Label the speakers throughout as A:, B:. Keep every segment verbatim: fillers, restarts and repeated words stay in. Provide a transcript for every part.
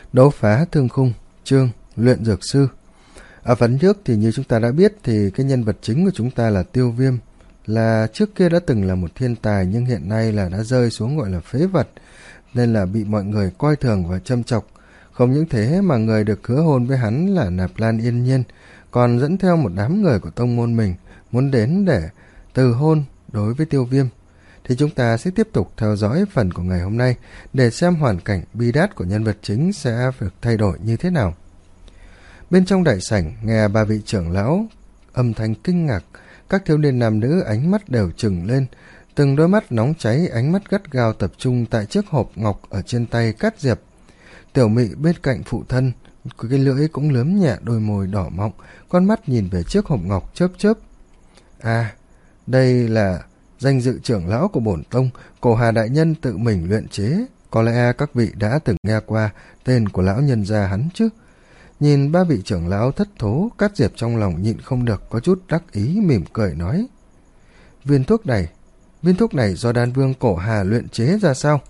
A: Đấu phá thương khung, chương luyện dược sư. Ở phần trước thì như chúng ta đã biết thì cái nhân vật chính của chúng ta là Tiêu Viêm, là trước kia đã từng là một thiên tài nhưng hiện nay là đã rơi xuống gọi là phế vật, nên là bị mọi người coi thường và châm chọc. Không những thế mà người được hứa hôn với hắn là Nạp Lan Yên Nhiên còn dẫn theo một đám người của tông môn mình muốn đến để từ hôn đối với Tiêu Viêm. Thì chúng ta sẽ tiếp tục theo dõi phần của ngày hôm nay để xem hoàn cảnh bi đát của nhân vật chính sẽ được thay đổi như thế nào. Bên trong đại sảnh nghe ba vị trưởng lão âm thanh kinh ngạc, các thiếu niên nam nữ ánh mắt đều trừng lên, từng đôi mắt nóng cháy, ánh mắt gắt gao tập trung tại chiếc hộp ngọc ở trên tay Cát Diệp. Tiểu Mị bên cạnh phụ thân, cái lưỡi cũng lướm nhẹ đôi môi đỏ mọng, con mắt nhìn về chiếc hộp ngọc chớp chớp. À, đây là danh dự trưởng lão của bổn tông, Cổ Hà đại nhân tự mình luyện chế, có lẽ các vị đã từng nghe qua tên của lão nhân gia hắn chứ. Nhìn ba vị trưởng lão thất thố, Cát Diệp trong lòng nhịn không được có chút đắc ý, mỉm cười nói: Viên thuốc này, viên thuốc này do đan vương Cổ Hà luyện chế ra sao?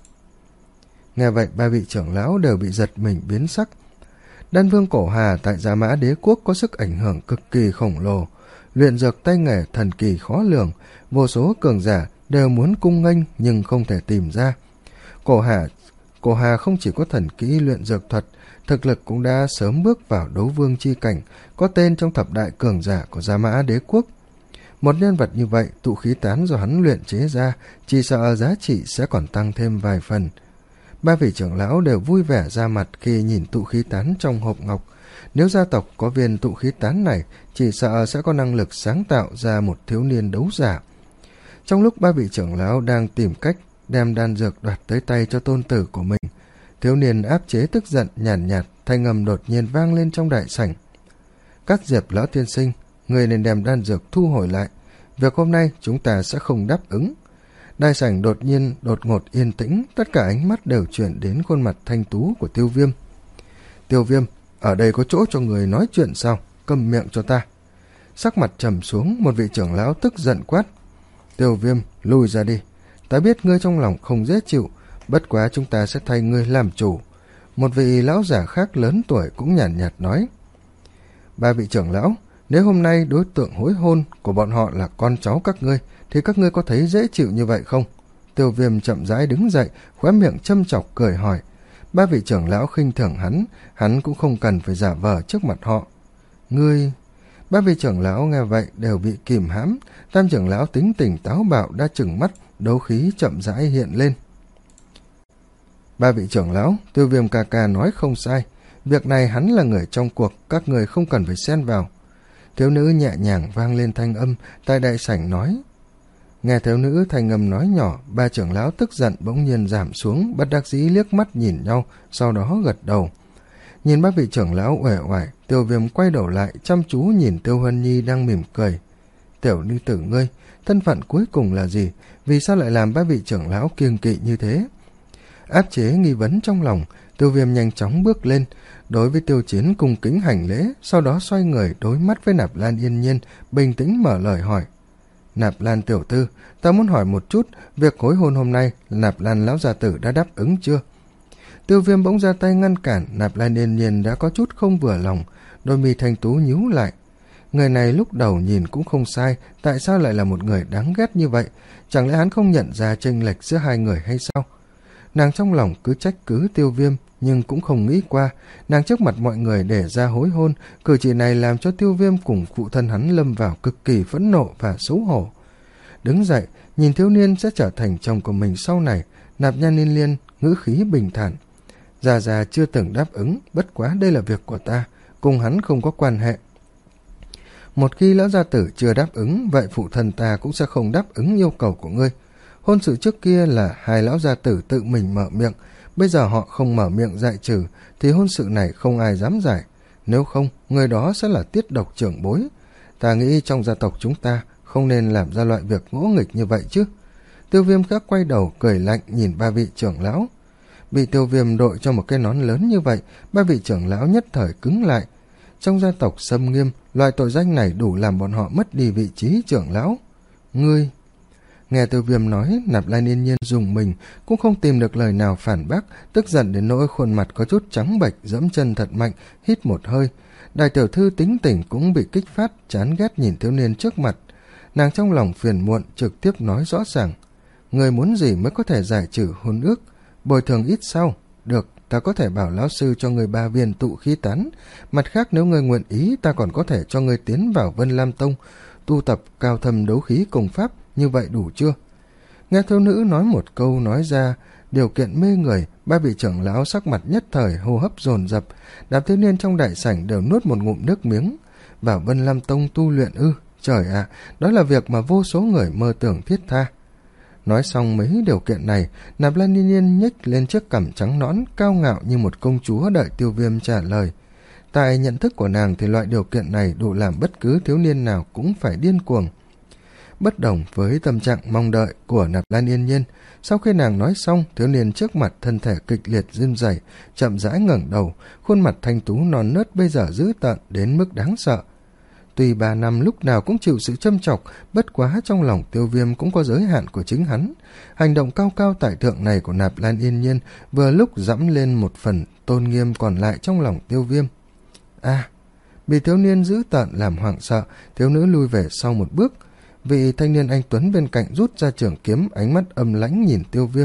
A: Nghe vậy ba vị trưởng lão đều bị giật mình biến sắc. Đan vương Cổ Hà tại Dạ Mã Đế quốc có sức ảnh hưởng cực kỳ khổng lồ, luyện dược tay nghề thần kỳ khó lường, vô số cường giả đều muốn cung nghênh nhưng không thể tìm ra. Cổ Hà, Cổ Hà không chỉ có thần kỹ luyện dược thuật, thực lực cũng đã sớm bước vào đấu vương chi cảnh, có tên trong thập đại cường giả của Dạ Mã Đế quốc. Một nhân vật như vậy, tụ khí tán do hắn luyện chế ra, chỉ sợ giá trị sẽ còn tăng thêm vài phần. Ba vị trưởng lão đều vui vẻ ra mặt khi nhìn tụ khí tán trong hộp ngọc. Nếu gia tộc có viên tụ khí tán này, chỉ sợ sẽ có năng lực sáng tạo ra một thiếu niên đấu giả. Trong lúc ba vị trưởng lão đang tìm cách đem đan dược đoạt tới tay cho tôn tử của mình, thiếu niên áp chế tức giận nhàn nhạt, nhạt thanh âm đột nhiên vang lên trong đại sảnh. Cát Diệp lão tiên sinh, người nên đem đan dược thu hồi lại, việc hôm nay chúng ta sẽ không đáp ứng. Đại sảnh đột nhiên đột ngột yên tĩnh, tất cả ánh mắt đều chuyển đến khuôn mặt thanh tú của Tiêu Viêm. Tiêu Viêm, ở đây có chỗ cho người nói chuyện sao? Câm miệng cho ta. Sắc mặt trầm xuống, một vị trưởng lão tức giận quát: Tiêu Viêm, lùi ra đi, ta biết ngươi trong lòng không dễ chịu, bất quá chúng ta sẽ thay ngươi làm chủ. Một vị lão giả khác lớn tuổi cũng nhàn nhạt, nhạt nói: Ba vị trưởng lão, nếu hôm nay đối tượng hối hôn của bọn họ là con cháu các ngươi, thì các ngươi có thấy dễ chịu như vậy không? Tiêu Viêm chậm rãi đứng dậy, khóe miệng châm chọc cười hỏi. Ba vị trưởng lão khinh thường hắn, hắn cũng không cần phải giả vờ trước mặt họ. Ngươi... Ba vị trưởng lão nghe vậy đều bị kìm hãm, tam trưởng lão tính tình táo bạo đã trừng mắt, đấu khí chậm rãi hiện lên. Ba vị trưởng lão, Tiêu Viêm ca ca nói không sai, việc này hắn là người trong cuộc, các người không cần phải xen vào. Thiếu nữ nhẹ nhàng vang lên thanh âm tại đại sảnh nói. Nghe thiếu nữ thanh âm nói nhỏ, ba trưởng lão tức giận bỗng nhiên giảm xuống, bất đắc dĩ liếc mắt nhìn nhau, sau đó gật đầu. Nhìn ba vị trưởng lão uể oải, Tiêu Viêm quay đầu lại chăm chú nhìn Tiêu Huân Nhi đang mỉm cười. Tiểu nữ tử ngươi, thân phận cuối cùng là gì? Vì sao lại làm ba vị trưởng lão kiêng kỵ như thế? Áp chế nghi vấn trong lòng, Tiêu Viêm nhanh chóng bước lên, đối với Tiêu Chiến cung kính hành lễ, sau đó xoay người đối mắt với Nạp Lan Yên Nhiên, bình tĩnh mở lời hỏi. Nạp Lan tiểu thư, ta muốn hỏi một chút, việc hối hôn hôm nay Nạp Lan lão gia tử đã đáp ứng chưa? Tiêu Viêm bỗng ra tay ngăn cản, Nạp Lan Yên Nhiên đã có chút không vừa lòng, đôi mi thanh tú nhíu lại. Người này lúc đầu nhìn cũng không sai, tại sao lại là một người đáng ghét như vậy? Chẳng lẽ hắn không nhận ra chênh lệch giữa hai người hay sao? Nàng trong lòng cứ trách cứ Tiêu Viêm, nhưng cũng không nghĩ qua, nàng trước mặt mọi người để ra hối hôn, cử chỉ này làm cho Tiêu Viêm cùng phụ thân hắn lâm vào cực kỳ phẫn nộ và xấu hổ. Đứng dậy, nhìn thiếu niên sẽ trở thành chồng của mình sau này, Nạp Lan Yên Nhiên ngữ khí bình thản. Già già chưa từng đáp ứng, bất quá đây là việc của ta, cùng hắn không có quan hệ. Một khi lão gia tử chưa đáp ứng, vậy phụ thân ta cũng sẽ không đáp ứng yêu cầu của ngươi. Hôn sự trước kia là hai lão gia tử tự mình mở miệng, bây giờ họ không mở miệng giải trừ, thì hôn sự này không ai dám giải. Nếu không, người đó sẽ là tiết độc trưởng bối. Ta nghĩ trong gia tộc chúng ta không nên làm ra loại việc ngỗ nghịch như vậy chứ. Tiêu Viêm khác quay đầu cười lạnh nhìn ba vị trưởng lão. Bị Tiêu Viêm đội cho một cái nón lớn như vậy, ba vị trưởng lão nhất thời cứng lại. Trong gia tộc Sâm Nghiêm, loại tội danh này đủ làm bọn họ mất đi vị trí trưởng lão. Ngươi... Nghe Tiêu Viêm nói, Nạp Lan Yên Nhiên dùng mình, cũng không tìm được lời nào phản bác, tức giận đến nỗi khuôn mặt có chút trắng bệch, giẫm chân thật mạnh, hít một hơi. Đại tiểu thư tính tình cũng bị kích phát, chán ghét nhìn thiếu niên trước mặt. Nàng trong lòng phiền muộn, trực tiếp nói rõ ràng: người muốn gì mới có thể giải trừ hôn ước? Bồi thường ít sau. Được, ta có thể bảo lão sư cho người ba viên tụ khí tán. Mặt khác, nếu người nguyện ý, ta còn có thể cho người tiến vào Vân Lam Tông, tu tập cao thâm đấu khí công pháp. Như vậy đủ chưa? Nghe thiếu nữ nói một câu nói ra điều kiện mê người, ba vị trưởng lão sắc mặt nhất thời hô hấp dồn dập, đám thiếu niên trong đại sảnh đều nuốt một ngụm nước miếng. Vào Vân Lam Tông tu luyện ư? Trời ạ, à, đó là việc mà vô số người mơ tưởng thiết tha. Nói xong mấy điều kiện này, Nạp Lan Yên Nhiên nhếch lên chiếc cằm trắng nõn, cao ngạo như một công chúa đợi Tiêu Viêm trả lời. Tại nhận thức của nàng thì loại điều kiện này đủ làm bất cứ thiếu niên nào cũng phải điên cuồng. Bất đồng với tâm trạng mong đợi của Nạp Lan Yên Nhiên, sau khi nàng nói xong, thiếu niên trước mặt thân thể kịch liệt run rẩy, chậm rãi ngẩng đầu, khuôn mặt thanh tú non nớt bây giờ dữ tợn đến mức đáng sợ. Tuy ba năm lúc nào cũng chịu sự châm chọc, bất quá trong lòng Tiêu Viêm cũng có giới hạn của chính hắn. Hành động cao cao tại thượng này của Nạp Lan Yên Nhiên vừa lúc dẫm lên một phần tôn nghiêm còn lại trong lòng Tiêu Viêm. À, bị thiếu niên dữ tợn làm hoảng sợ, thiếu nữ lui về sau một bước. Vị thanh niên anh tuấn bên cạnh rút ra trường kiếm, ánh mắt âm lãnh nhìn Tiêu Viêm.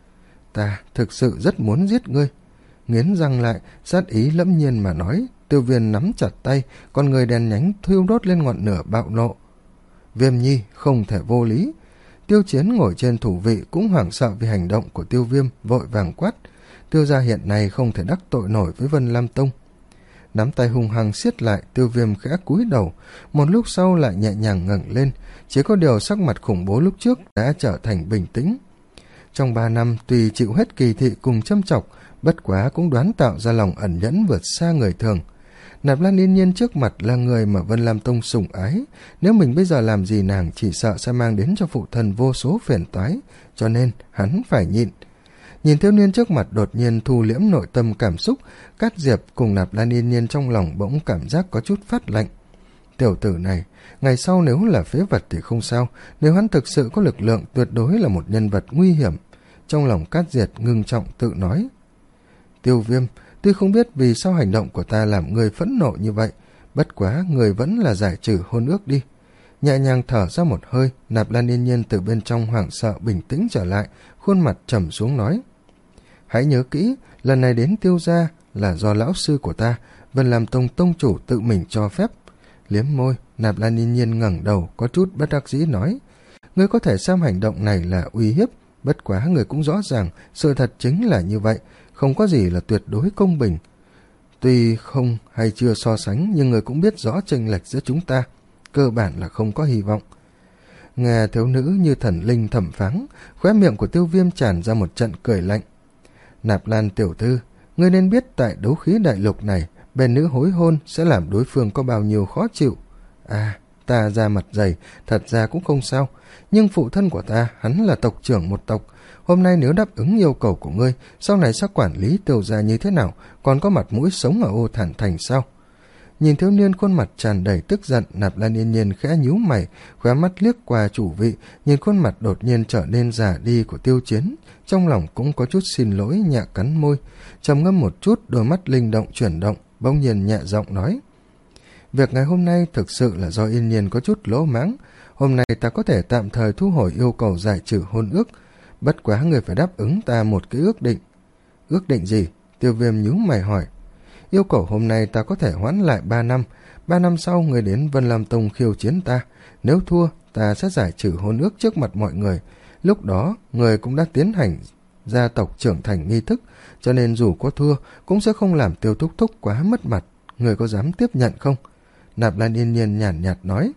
A: Ta thực sự rất muốn giết ngươi. Nghiến răng lại, sát ý lẫm nhiên mà nói. Tiêu Viêm nắm chặt tay, con người đèn nhánh thiêu đốt lên ngọn lửa bạo nộ. Viêm Nhi không thể vô lý. Tiêu Chiến ngồi trên thủ vị cũng hoảng sợ vì hành động của Tiêu Viêm, vội vàng quát. Tiêu gia hiện nay không thể đắc tội nổi với Vân Lam Tông. Nắm tay hung hăng siết lại, Tiêu Viêm khẽ cúi đầu, một lúc sau lại nhẹ nhàng ngẩng lên. Chỉ có điều sắc mặt khủng bố lúc trước đã trở thành bình tĩnh. Trong ba năm, tùy chịu hết kỳ thị cùng châm chọc, bất quá cũng đoán tạo ra lòng ẩn nhẫn vượt xa người thường. Nạp Lan Yên Nhiên trước mặt là người mà Vân Lam Tông sủng ái, nếu mình bây giờ làm gì nàng chỉ sợ sẽ mang đến cho phụ thân vô số phiền toái, cho nên hắn phải nhịn. Nhìn thiếu niên trước mặt đột nhiên thu liễm nội tâm cảm xúc, Cát Diệp cùng Nạp Lan Yên Nhiên trong lòng bỗng cảm giác có chút phát lạnh. Tiểu tử này, ngày sau nếu là phế vật thì không sao, nếu hắn thực sự có lực lượng tuyệt đối là một nhân vật nguy hiểm. Trong lòng Cát Diệp ngưng trọng tự nói. Tiêu Viêm, tuy không biết vì sao hành động của ta làm người phẫn nộ như vậy, bất quá người vẫn là giải trừ hôn ước đi. Nhẹ nhàng thở ra một hơi, Nạp Lan Yên Nhiên từ bên trong hoảng sợ bình tĩnh trở lại, khuôn mặt trầm xuống nói. Hãy nhớ kỹ, lần này đến Tiêu gia là do lão sư của ta, Vân Lam Tông tông chủ tự mình cho phép. Liếm môi, Nạp Lan Yên Nhiên ngẩng đầu, có chút bất đắc dĩ nói. Ngươi có thể xem hành động này là uy hiếp, bất quá người cũng rõ ràng, sự thật chính là như vậy, không có gì là tuyệt đối công bình. Tuy không hay chưa so sánh, nhưng người cũng biết rõ chênh lệch giữa chúng ta, cơ bản là không có hy vọng. Nghe thiếu nữ như thần linh thẩm phán, khóe miệng của Tiêu Viêm tràn ra một trận cười lạnh. Nạp Lan tiểu thư, ngươi nên biết tại đấu khí đại lục này, bên nữ hối hôn sẽ làm đối phương có bao nhiêu khó chịu. À, ta ra mặt dày, thật ra cũng không sao, nhưng phụ thân của ta, hắn là tộc trưởng một tộc. Hôm nay nếu đáp ứng yêu cầu của ngươi, sau này sẽ quản lý Tiêu gia như thế nào, còn có mặt mũi sống ở Ô Thản Thành sao? Nhìn thiếu niên khuôn mặt tràn đầy tức giận, Nạp Lan Yên Nhiên khẽ nhíu mày, khóe mắt liếc qua chủ vị, nhìn khuôn mặt đột nhiên trở nên già đi của Tiêu Chiến, trong lòng cũng có chút xin lỗi, nhẹ cắn môi, trầm ngâm một chút, đôi mắt linh động chuyển động, bỗng nhiên nhẹ giọng nói. Việc ngày hôm nay thực sự là do Yên Nhiên có chút lỗ mãng, hôm nay ta có thể tạm thời thu hồi yêu cầu giải trừ hôn ước, bất quá người phải đáp ứng ta một cái ước định. Ước định gì? Tiêu Viêm nhíu mày hỏi. Yêu cầu hôm nay ta có thể hoãn lại ba năm, ba năm sau người đến Vân Lam Tông khiêu chiến ta, nếu thua ta sẽ giải trừ hôn ước trước mặt mọi người, lúc đó người cũng đã tiến hành gia tộc trưởng thành nghi thức, cho nên dù có thua cũng sẽ không làm Tiêu thúc thúc quá mất mặt, người có dám tiếp nhận không? Nạp Lan Yên Nhiên nhàn nhạt nói.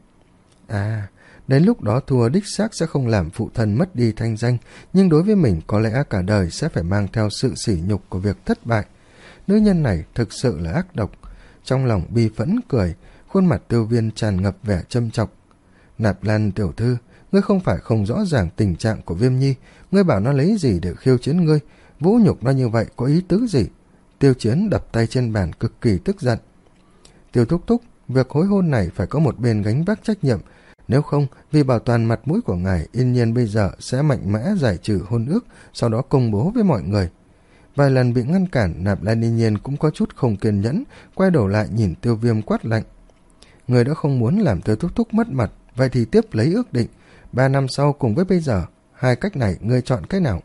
A: À, đến lúc đó thua đích xác sẽ không làm phụ thân mất đi thanh danh, nhưng đối với mình có lẽ cả đời sẽ phải mang theo sự sỉ nhục của việc thất bại. Nữ nhân này thực sự là ác độc. Trong lòng bi phẫn cười, khuôn mặt Tiêu Viên tràn ngập vẻ châm chọc. Nạp Lan tiểu thư, ngươi không phải không rõ ràng tình trạng của Viêm Nhi, ngươi bảo nó lấy gì để khiêu chiến ngươi, vũ nhục nó như vậy có ý tứ gì? Tiêu Chiến đập tay trên bàn cực kỳ tức giận. Tiêu thúc thúc, việc hối hôn này phải có một bên gánh vác trách nhiệm, Nếu không, vì bảo toàn mặt mũi của ngài, Yên Nhiên bây giờ sẽ mạnh mẽ giải trừ hôn ước, sau đó công bố với mọi người. Vài lần bị ngăn cản, Nạp Lan Yên Nhiên cũng có chút không kiên nhẫn, quay đầu lại nhìn Tiêu Viêm quát lạnh. Người đã không muốn làm Tiêu Thúc Thúc mất mặt, vậy thì tiếp lấy ước định. Ba năm sau cùng với bây giờ, hai cách này ngươi chọn cách nào?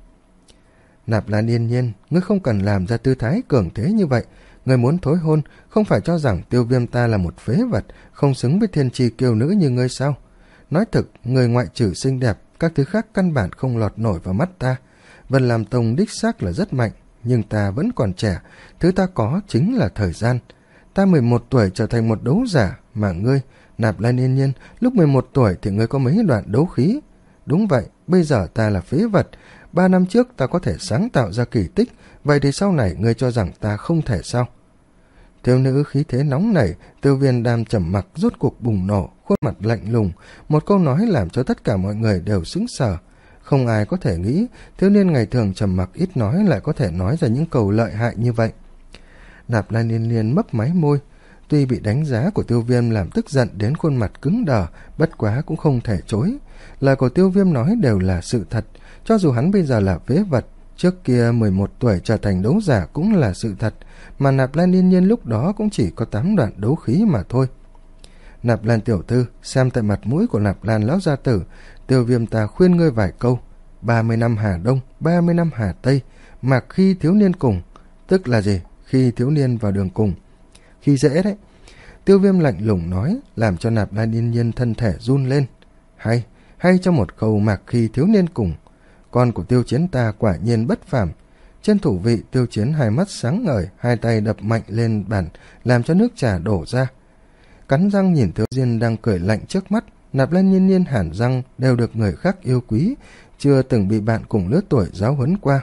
A: Nạp Lan Yên Nhiên, ngươi không cần làm ra tư thái cường thế như vậy. Ngươi muốn thối hôn, không phải cho rằng Tiêu Viêm ta là một phế vật, không xứng với thiên tri kiêu nữ như ngươi sao? Nói thực, người ngoại trừ xinh đẹp, các thứ khác căn bản không lọt nổi vào mắt ta. Vân Lam Tông đích xác là rất mạnh, nhưng ta vẫn còn trẻ, thứ ta có chính là thời gian. Ta mười một tuổi trở thành một đấu giả, mà ngươi, Nạp Lan Yên Nhiên, lúc mười một tuổi thì ngươi có mấy đoạn đấu khí. Đúng vậy, bây giờ ta là phế vật, ba năm trước ta có thể sáng tạo ra kỳ tích, vậy thì sau này ngươi cho rằng ta không thể sao? Thiếu nữ khí thế nóng nảy, Tiêu Viêm đam trầm mặc rốt cuộc bùng nổ, khuôn mặt lạnh lùng, một câu nói làm cho tất cả mọi người đều sững sờ. Không ai có thể nghĩ thiếu niên ngày thường trầm mặc ít nói lại có thể nói ra những câu lợi hại như vậy. Nạp Lan Yên Nhiên mấp máy môi, tuy bị đánh giá của Tiêu Viêm làm tức giận đến khuôn mặt cứng đờ, bất quá cũng không thể chối. Lời của Tiêu Viêm nói đều là sự thật, cho dù hắn bây giờ là phế vật, trước kia mười một tuổi trở thành đấu giả cũng là sự thật, mà Nạp Lan Yên Nhiên lúc đó cũng chỉ có tám đoạn đấu khí mà thôi. Nạp Lan tiểu thư, xem tại mặt mũi của Nạp Lan lão gia tử, Tiêu Viêm ta khuyên ngươi vài câu. Ba mươi năm Hà Đông, ba mươi năm Hà Tây, mặc khi thiếu niên cùng. Tức là gì? Khi thiếu niên vào đường cùng. Khi dễ đấy. Tiêu Viêm lạnh lùng nói, làm cho Nạp Lan Yên Nhiên thân thể run lên. Hay, hay cho một câu mặc khi thiếu niên cùng. Con của Tiêu Chiến ta quả nhiên bất phàm. Trên thủ vị, Tiêu Chiến hai mắt sáng ngời, hai tay đập mạnh lên bàn, làm cho nước trà đổ ra. Cắn răng nhìn Tiêu Diên đang cười lạnh trước mắt, Nạp Lan Nhiên Nhiên hẳn răng đều được người khác yêu quý, chưa từng bị bạn cùng lứa tuổi giáo huấn qua.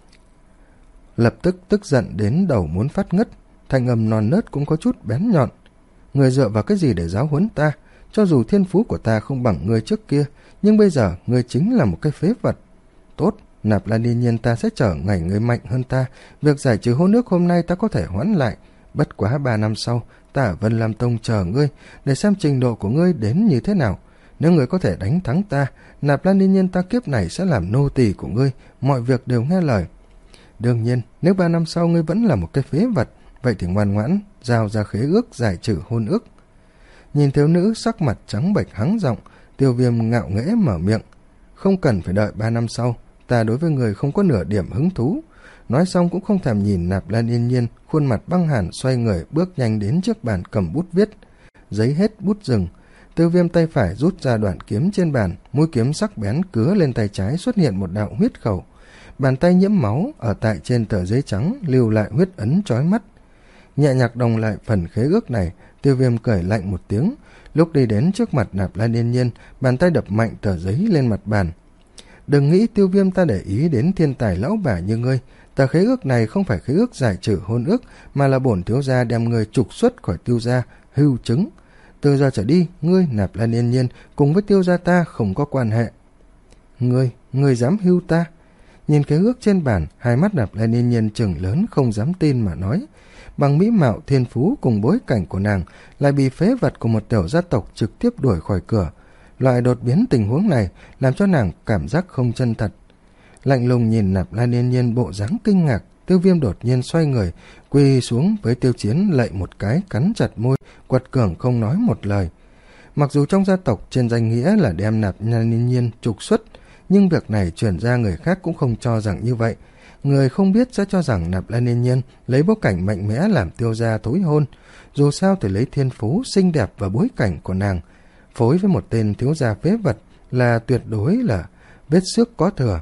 A: Lập tức tức giận đến đầu muốn phát ngất, thanh âm non nớt cũng có chút bén nhọn. Người dựa vào cái gì để giáo huấn ta? Cho dù thiên phú của ta không bằng người trước kia, nhưng bây giờ người chính là một cái phế vật. Tốt, Nạp Lan Yên Nhiên, ta sẽ chở ngày người mạnh hơn ta. Việc giải trừ hôn ước hôm nay ta có thể hoãn lại. Bất quá ba năm sau, ta ở Vân Lam Tông chờ ngươi, để xem trình độ của ngươi đến như thế nào. Nếu ngươi có thể đánh thắng ta, Nạp Lan Yên Nhiên ta kiếp này sẽ làm nô tỳ của ngươi, mọi việc đều nghe lời. Đương nhiên, nếu ba năm sau ngươi vẫn là một cái phế vật, vậy thì ngoan ngoãn, giao ra khế ước giải trừ hôn ước. Nhìn thiếu nữ sắc mặt trắng bệch hắng giọng, Tiêu Viêm ngạo nghễ mở miệng. Không cần phải đợi ba năm sau, ta đối với người không có nửa điểm hứng thú. Nói xong cũng không thèm nhìn Nạp Lan Yên Nhiên, khuôn mặt băng hàn xoay người bước nhanh đến trước bàn cầm bút viết. Giấy hết bút dừng, Tiêu Viêm tay phải rút ra đoạn kiếm trên bàn, mũi kiếm sắc bén cứa lên tay trái xuất hiện một đạo huyết khẩu. Bàn tay nhiễm máu ở tại trên tờ giấy trắng lưu lại huyết ấn chói mắt. Nhẹ nhạc đồng lại phần khế ước này, Tiêu Viêm cười lạnh một tiếng, lúc đi đến trước mặt Nạp Lan Yên Nhiên, bàn tay đập mạnh tờ giấy lên mặt bàn. Đừng nghĩ Tiêu Viêm ta để ý đến thiên tài lão bà như ngươi, tờ khế ước này không phải khế ước giải trừ hôn ước, mà là bổn thiếu gia đem ngươi trục xuất khỏi Tiêu gia, hưu chứng. Từ giờ trở đi, ngươi Nạp Lan Yên Nhiên cùng với Tiêu gia ta không có quan hệ. Ngươi, ngươi dám hưu ta? Nhìn khế ước trên bàn, hai mắt Nạp Lan Yên Nhiên trừng lớn không dám tin mà nói. Bằng mỹ mạo thiên phú cùng bối cảnh của nàng, lại bị phế vật của một tiểu gia tộc trực tiếp đuổi khỏi cửa. Loại đột biến tình huống này làm cho nàng cảm giác không chân thật. Lạnh lùng nhìn Nạp Lan Yên Nhiên bộ dáng kinh ngạc, Tiêu Viêm đột nhiên xoay người, quỳ xuống với Tiêu Chiến lạy một cái, cắn chặt môi, quật cường không nói một lời. Mặc dù trong gia tộc trên danh nghĩa là đem Nạp Lan Yên Nhiên trục xuất, nhưng việc này truyền ra người khác cũng không cho rằng như vậy. Người không biết sẽ cho rằng Nạp Lan Yên Nhiên lấy bối cảnh mạnh mẽ làm Tiêu gia thối hôn. Dù sao thì lấy thiên phú, xinh đẹp và bối cảnh của nàng, phối với một tên thiếu gia phế vật là tuyệt đối là vết xước có thừa.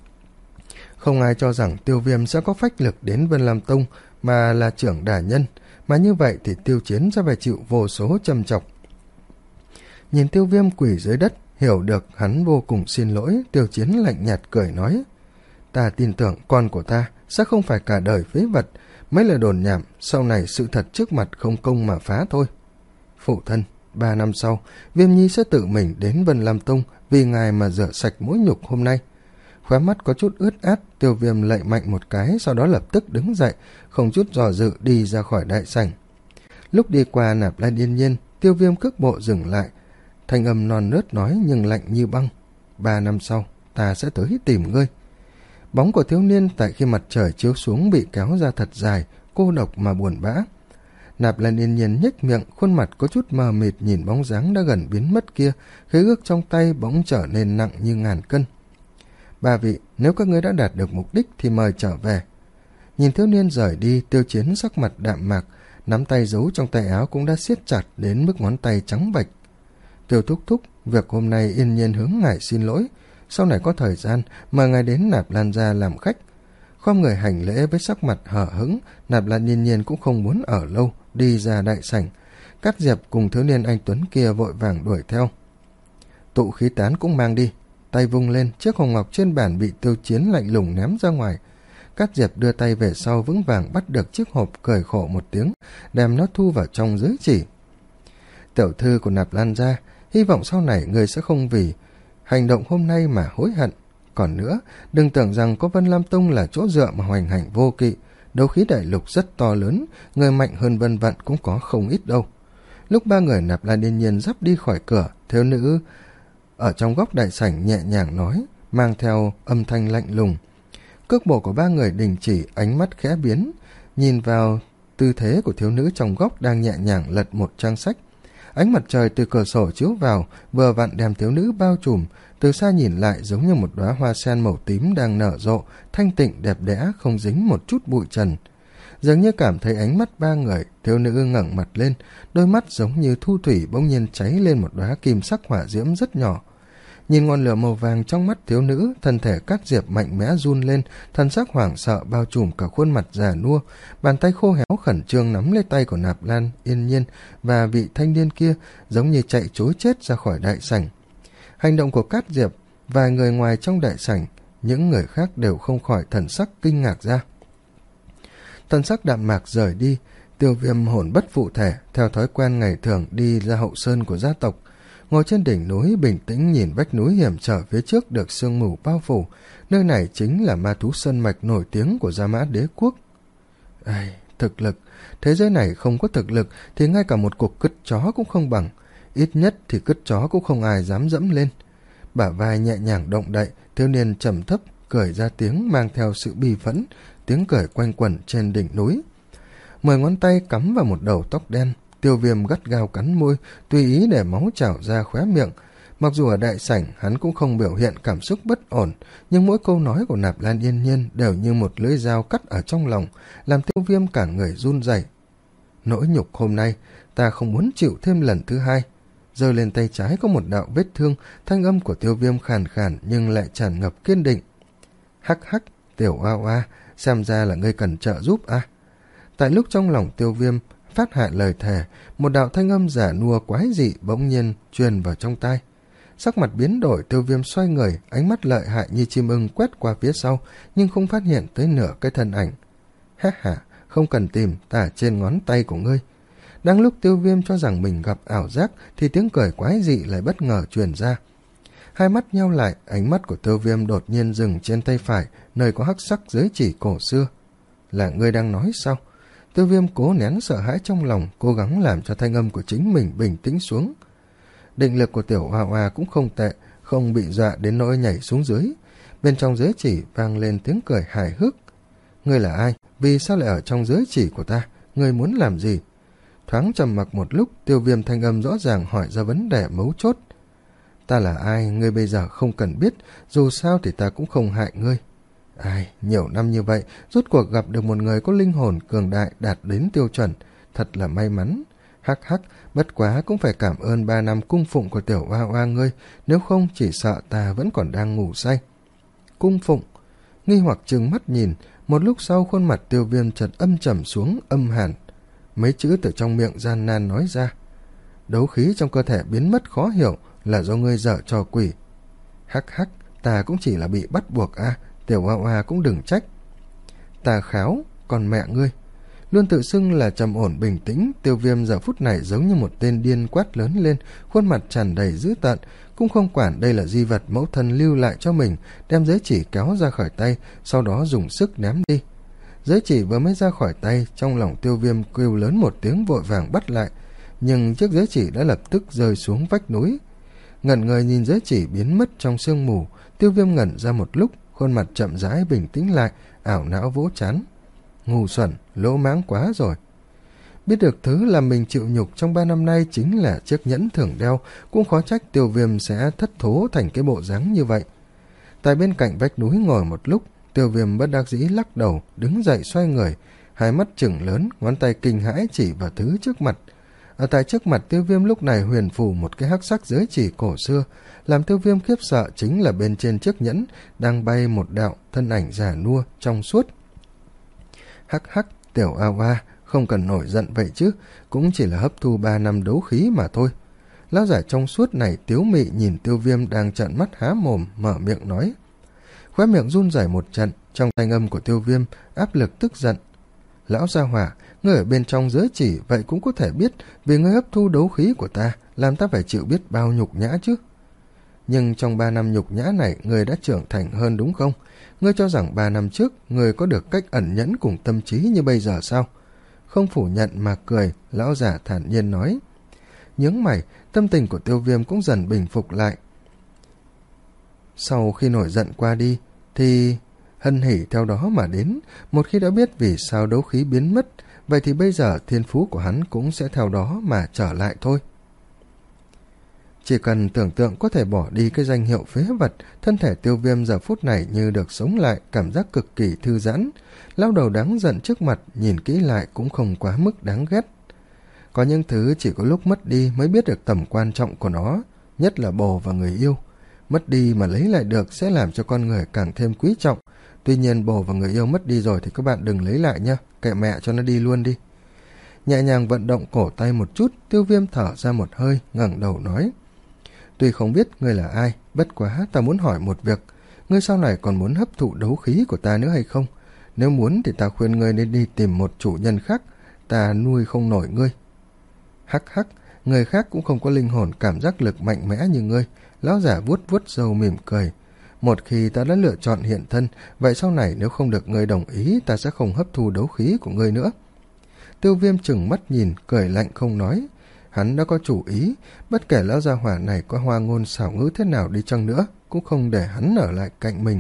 A: Không ai cho rằng Tiêu Viêm sẽ có phách lực đến Vân Lam Tông mà là trưởng đả nhân, mà như vậy thì Tiêu Chiến sẽ phải chịu vô số châm chọc. Nhìn Tiêu Viêm quỳ dưới đất, hiểu được hắn vô cùng xin lỗi, Tiêu Chiến lạnh nhạt cười nói. Ta tin tưởng con của ta sẽ không phải cả đời phế vật, mấy lời đồn nhảm, sau này sự thật trước mặt không công mà phá thôi. Phụ thân, ba năm sau, Viêm Nhi sẽ tự mình đến Vân Lam Tông vì ngài mà rửa sạch mối nhục hôm nay. Khóe mắt có chút ướt át, Tiêu Viêm lạy mạnh một cái, sau đó lập tức đứng dậy, không chút dò dự đi ra khỏi đại sảnh. Lúc đi qua Nạp Lan Yên Nhiên, Tiêu Viêm cước bộ dừng lại, Thanh âm non nớt nói nhưng lạnh như băng. Ba năm sau, ta sẽ tới tìm ngươi. Bóng của thiếu niên tại khi mặt trời chiếu xuống bị kéo ra thật dài, cô độc mà buồn bã. Nạp Lan Yên Nhiên nhếch miệng, khuôn mặt có chút mờ mịt nhìn bóng dáng đã gần biến mất kia, khế ước trong tay bỗng trở nên nặng như ngàn cân. Ba vị, nếu các ngươi đã đạt được mục đích thì mời trở về. Nhìn thiếu niên rời đi, Tiêu Chiến sắc mặt đạm mạc, nắm tay giấu trong tay áo cũng đã siết chặt đến mức ngón tay trắng bệch. Tiêu thúc thúc, việc hôm nay Yên Nhiên hướng ngài xin lỗi, sau này có thời gian mời ngài đến Nạp Lan gia làm khách. Khom người hành lễ với sắc mặt hở hững, Nạp Lan Yên Nhiên cũng không muốn ở lâu, đi ra đại sảnh. Cát Diệp cùng thiếu niên anh tuấn kia vội vàng đuổi theo. Tụ khí tán cũng mang đi. Tay vung lên, chiếc hồng ngọc trên bàn bị Tiêu Chiến lạnh lùng ném ra ngoài. Cát Diệp đưa tay về sau vững vàng bắt được chiếc hộp, cười khổ một tiếng, đem nó thu vào trong giới chỉ. Tiểu thư của Nạp Lan gia, hy vọng sau này người sẽ không vì hành động hôm nay mà hối hận. Còn nữa, đừng tưởng rằng có Vân Lam Tông là chỗ dựa mà hoành hành vô kỵ. Đấu khí đại lục rất to lớn, người mạnh hơn Vân Vận cũng có không ít đâu. Lúc ba người Nạp Lan Yên Nhiên sắp đi khỏi cửa, thiếu nữ ở trong góc đại sảnh nhẹ nhàng nói, mang theo âm thanh lạnh lùng. Cước bộ của ba người đình chỉ, ánh mắt khẽ biến, nhìn vào tư thế của thiếu nữ trong góc đang nhẹ nhàng lật một trang sách. Ánh mặt trời từ cửa sổ chiếu vào, vừa vặn đem thiếu nữ bao trùm, từ xa nhìn lại giống như một đóa hoa sen màu tím đang nở rộ, thanh tịnh đẹp đẽ, không dính một chút bụi trần. Dường như cảm thấy ánh mắt ba người, thiếu nữ ngẩng mặt lên, đôi mắt giống như thu thủy bỗng nhiên cháy lên một đóa kim sắc hỏa diễm rất nhỏ. Nhìn ngọn lửa màu vàng trong mắt thiếu nữ, thân thể Cát Diệp mạnh mẽ run lên, thân sắc hoảng sợ bao trùm cả khuôn mặt già nua, bàn tay khô héo khẩn trương nắm lấy tay của Nạp Lan Yên Nhiên và vị thanh niên kia, giống như chạy trối chết ra khỏi đại sảnh. Hành động của Cát Diệp, vài người ngoài trong đại sảnh, những người khác đều không khỏi thần sắc kinh ngạc ra. Thần sắc đạm mạc rời đi, Tiêu Viêm hồn bất phụ thể, theo thói quen ngày thường đi ra hậu sơn của gia tộc. Ngồi trên đỉnh núi bình tĩnh nhìn vách núi hiểm trở phía trước được sương mù bao phủ, nơi này chính là ma thú sơn mạch nổi tiếng của Gia Mã Đế quốc. Ai, thực lực, thế giới này không có thực lực thì ngay cả một cục cứt chó cũng không bằng, ít nhất thì cứt chó cũng không ai dám dẫm lên. Bả vai nhẹ nhàng động đậy, thiếu niên trầm thấp cười ra tiếng mang theo sự bi phẫn, tiếng cười quanh quẩn trên đỉnh núi. Mười ngón tay cắm vào một đầu tóc đen, Tiêu Viêm gắt gao cắn môi, tùy ý để máu trào ra khóe miệng. Mặc dù ở đại sảnh hắn cũng không biểu hiện cảm xúc bất ổn, nhưng mỗi câu nói của Nạp Lan Yên Nhiên đều như một lưỡi dao cắt ở trong lòng, làm Tiêu Viêm cả người run rẩy. Nỗi nhục hôm nay, ta không muốn chịu thêm lần thứ hai. Giơ lên tay trái có một đạo vết thương, thanh âm của Tiêu Viêm khàn khàn nhưng lại tràn ngập kiên định. Hắc hắc, tiểu oa oa, xem ra là ngươi cần trợ giúp à. Tại lúc trong lòng Tiêu Viêm phát hạ lời thề, một đạo thanh âm giả nua quái dị bỗng nhiên truyền vào trong tai. Sắc mặt biến đổi, Tiêu Viêm xoay người, ánh mắt lợi hại như chim ưng quét qua phía sau, nhưng không phát hiện tới nửa cái thân ảnh. Ha ha, không cần tìm, ta trên ngón tay của ngươi. Đang lúc Tiêu Viêm cho rằng mình gặp ảo giác, thì tiếng cười quái dị lại bất ngờ truyền ra. Hai mắt nheo lại, ánh mắt của Tiêu Viêm đột nhiên dừng trên tay phải, nơi có hắc sắc giới chỉ cổ xưa. Là ngươi đang nói sao? Tiêu Viêm cố nén sợ hãi trong lòng, cố gắng làm cho thanh âm của chính mình bình tĩnh xuống. Định lực của tiểu Hoa Hoa cũng không tệ, không bị dọa đến nỗi nhảy xuống dưới. Bên trong giới chỉ vang lên tiếng cười hài hước. Ngươi là ai? Vì sao lại ở trong giới chỉ của ta? Ngươi muốn làm gì? Thoáng trầm mặc một lúc, Tiêu Viêm thanh âm rõ ràng hỏi ra vấn đề mấu chốt. Ta là ai, ngươi bây giờ không cần biết, dù sao thì ta cũng không hại ngươi. Ai, nhiều năm như vậy, rốt cuộc gặp được một người có linh hồn cường đại đạt đến tiêu chuẩn, thật là may mắn. Hắc hắc, bất quá cũng phải cảm ơn ba năm cung phụng của tiểu Hoa Hoa ngươi, nếu không chỉ sợ ta vẫn còn đang ngủ say. Cung phụng, nghi hoặc trừng mắt nhìn, một lúc sau khuôn mặt Tiêu Viêm chợt âm trầm xuống, âm hàn. Mấy chữ từ trong miệng gian nan nói ra. Đấu khí trong cơ thể biến mất khó hiểu, là do ngươi dở trò quỷ. Hắc hắc, ta cũng chỉ là bị bắt buộc à, tiểu Hoa Hoa cũng đừng trách. Ta kháo, còn mẹ ngươi. Luôn tự xưng là trầm ổn bình tĩnh, Tiêu Viêm giờ phút này giống như một tên điên quát lớn lên, khuôn mặt tràn đầy dữ tợn, cũng không quản đây là di vật mẫu thân lưu lại cho mình, đem giới chỉ kéo ra khỏi tay, sau đó dùng sức ném đi. Giới chỉ vừa mới ra khỏi tay, trong lòng Tiêu Viêm kêu lớn một tiếng vội vàng bắt lại, nhưng chiếc giới chỉ đã lập tức rơi xuống vách núi. Ngẩn người nhìn giới chỉ biến mất trong sương mù. Tiêu Viêm ngẩn ra một lúc, khuôn mặt chậm rãi bình tĩnh lại, ảo não vỗ trán. Ngu xuẩn, lỗ mãng quá rồi. Biết được thứ làm mình chịu nhục trong ba năm nay chính là chiếc nhẫn thường đeo, cũng khó trách Tiêu Viêm sẽ thất thố thành cái bộ dáng như vậy. Tại bên cạnh vách núi ngồi một lúc, Tiêu Viêm bất đắc dĩ lắc đầu, đứng dậy xoay người, hai mắt trừng lớn, ngón tay kinh hãi chỉ vào thứ trước mặt. Ở tại trước mặt Tiêu Viêm lúc này huyền phù một cái hắc sắc giới chỉ cổ xưa, làm Tiêu Viêm khiếp sợ chính là bên trên chiếc nhẫn đang bay một đạo thân ảnh già nua trong suốt. Hắc hắc, Tiểu A Oa, không cần nổi giận vậy chứ, cũng chỉ là hấp thu ba năm đấu khí mà thôi. Lão giả trong suốt này tiếu mị nhìn Tiêu Viêm đang trợn mắt há mồm, mở miệng nói. Khóe miệng run rẩy một trận, trong thanh âm của Tiêu Viêm áp lực tức giận. Lão gia hỏa, ngươi ở bên trong giới chỉ vậy cũng có thể biết, vì ngươi hấp thu đấu khí của ta, làm ta phải chịu biết bao nhục nhã chứ. Nhưng trong ba năm nhục nhã này, ngươi đã trưởng thành hơn đúng không? Ngươi cho rằng ba năm trước, ngươi có được cách ẩn nhẫn cùng tâm trí như bây giờ sao? Không phủ nhận mà cười, lão giả thản nhiên nói. Nhướng mày, tâm tình của Tiêu Viêm cũng dần bình phục lại. Sau khi nổi giận qua đi, thì hân hỉ theo đó mà đến. Một khi đã biết vì sao đấu khí biến mất, vậy thì bây giờ thiên phú của hắn cũng sẽ theo đó mà trở lại thôi. Chỉ cần tưởng tượng có thể bỏ đi cái danh hiệu phế vật, thân thể Tiêu Viêm giờ phút này như được sống lại, cảm giác cực kỳ thư giãn. Lao đầu đáng giận trước mặt, nhìn kỹ lại cũng không quá mức đáng ghét. Có những thứ chỉ có lúc mất đi mới biết được tầm quan trọng của nó, nhất là bồ và người yêu. Mất đi mà lấy lại được sẽ làm cho con người càng thêm quý trọng. Tuy nhiên bồ và người yêu mất đi rồi thì các bạn đừng lấy lại nhé, kệ mẹ cho nó đi luôn đi. Nhẹ nhàng vận động cổ tay một chút, Tiêu Viêm thở ra một hơi, ngẩng đầu nói. Tuy không biết ngươi là ai, bất quá ta muốn hỏi một việc. Ngươi sau này còn muốn hấp thụ đấu khí của ta nữa hay không? Nếu muốn thì ta khuyên ngươi nên đi tìm một chủ nhân khác, ta nuôi không nổi ngươi. Hắc hắc, người khác cũng không có linh hồn cảm giác lực mạnh mẽ như ngươi. Lão giả vuốt vuốt râu mỉm cười. Một khi ta đã lựa chọn hiện thân, vậy sau này nếu không được ngươi đồng ý, ta sẽ không hấp thu đấu khí của ngươi nữa. Tiêu Viêm chừng mắt nhìn, cười lạnh không nói. Hắn đã có chủ ý, bất kể lão gia hỏa này có hoa ngôn xảo ngữ thế nào đi chăng nữa, cũng không để hắn ở lại cạnh mình.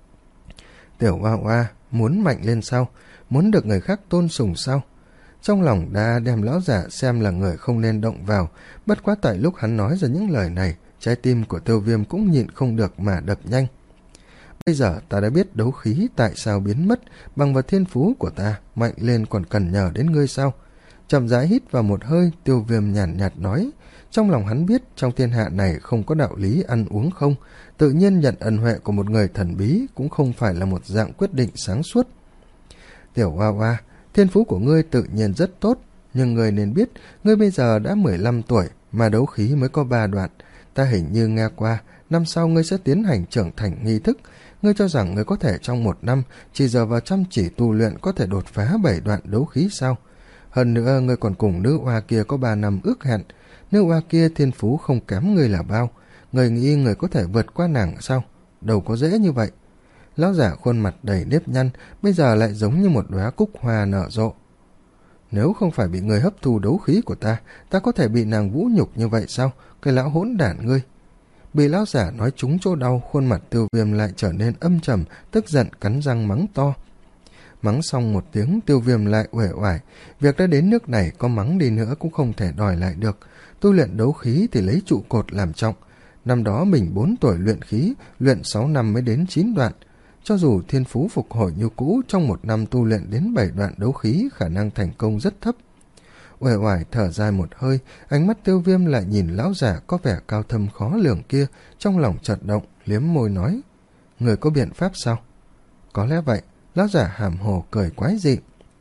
A: Tiểu Oa Oa, muốn mạnh lên sao? Muốn được người khác tôn sùng sao? Trong lòng đã đem lão giả xem là người không nên động vào, bất quá tại lúc hắn nói ra những lời này, trái tim của Tiêu Viêm cũng nhịn không được mà đập nhanh. Bây giờ ta đã biết đấu khí tại sao biến mất, bằng vào thiên phú của ta, mạnh lên còn cần nhờ đến ngươi sao? Chậm rãi hít vào một hơi, Tiêu Viêm nhàn nhạt, nhạt nói. Trong lòng hắn biết trong thiên hạ này không có đạo lý ăn uống không, tự nhiên nhận ân huệ của một người thần bí cũng không phải là một dạng quyết định sáng suốt. Tiểu Oa Oa, thiên phú của ngươi tự nhiên rất tốt, nhưng ngươi nên biết, ngươi bây giờ đã mười lăm tuổi, mà đấu khí mới có ba đoạn. Ta hình như nghe qua, năm sau ngươi sẽ tiến hành trưởng thành nghi thức. Ngươi cho rằng ngươi có thể trong một năm, chỉ giờ vào chăm chỉ tu luyện có thể đột phá bảy đoạn đấu khí sao? Hơn nữa, ngươi còn cùng nữ oa kia có ba năm ước hẹn. Nữ oa kia thiên phú không kém ngươi là bao. Ngươi nghĩ ngươi có thể vượt qua nàng sao? Đâu có dễ như vậy. Lão giả khuôn mặt đầy nếp nhăn, bây giờ lại giống như một đóa cúc hoa nở rộ. Nếu không phải bị ngươi hấp thu đấu khí của ta, ta có thể bị nàng vũ nhục như vậy sao? Cái lão hỗn đản ngươi. Bị lão giả nói trúng chỗ đau, khuôn mặt Tiêu Viêm lại trở nên âm trầm, tức giận cắn răng mắng to. Mắng xong một tiếng, Tiêu Viêm lại uể oải. Việc đã đến nước này, có mắng đi nữa cũng không thể đòi lại được. Tu luyện đấu khí thì lấy trụ cột làm trọng. Năm đó mình bốn tuổi luyện khí, luyện sáu năm mới đến chín đoạn. Cho dù thiên phú phục hồi như cũ, trong một năm tu luyện đến bảy đoạn đấu khí, khả năng thành công rất thấp. Uể oải thở dài một hơi, ánh mắt Tiêu Viêm lại nhìn lão giả có vẻ cao thâm khó lường kia, trong lòng chợt động, liếm môi nói. Người có biện pháp sao? Có lẽ vậy. Lão giả hàm hồ cười quái dị.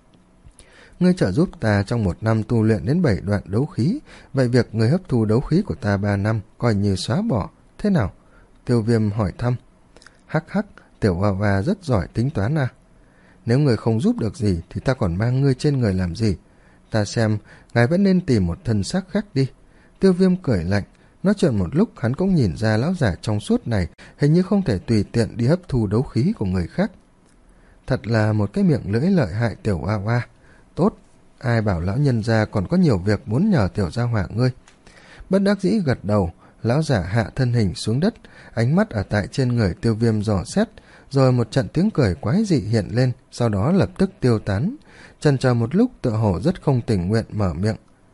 A: Ngươi trợ giúp ta trong một năm tu luyện đến bảy đoạn đấu khí, vậy việc ngươi hấp thu đấu khí của ta ba năm coi như xóa bỏ, thế nào? Tiêu Viêm hỏi thăm. Hắc hắc, Tiểu Hoa Hoa rất giỏi tính toán à? Nếu ngươi không giúp được gì thì ta còn mang ngươi trên người làm gì? Ta xem, ngài vẫn nên tìm một thân xác khác đi. Tiêu Viêm cười lạnh. Nói chuyện một lúc, hắn cũng nhìn ra lão giả trong suốt này hình như không thể tùy tiện đi hấp thu đấu khí của người khác. Thật là một cái miệng lưỡi lợi hại Tiểu Oa Oa. Tốt, ai bảo lão nhân gia còn có nhiều việc muốn nhờ Tiểu gia hỏa ngươi. Bất đắc dĩ gật đầu, Lão giả hạ thân hình xuống đất, ánh mắt ở tại trên người Tiêu Viêm dò xét, rồi một trận tiếng cười quái dị hiện lên, sau đó lập tức tiêu tán. Chần chờ một lúc, tựa hồ rất không tình nguyện mở miệng.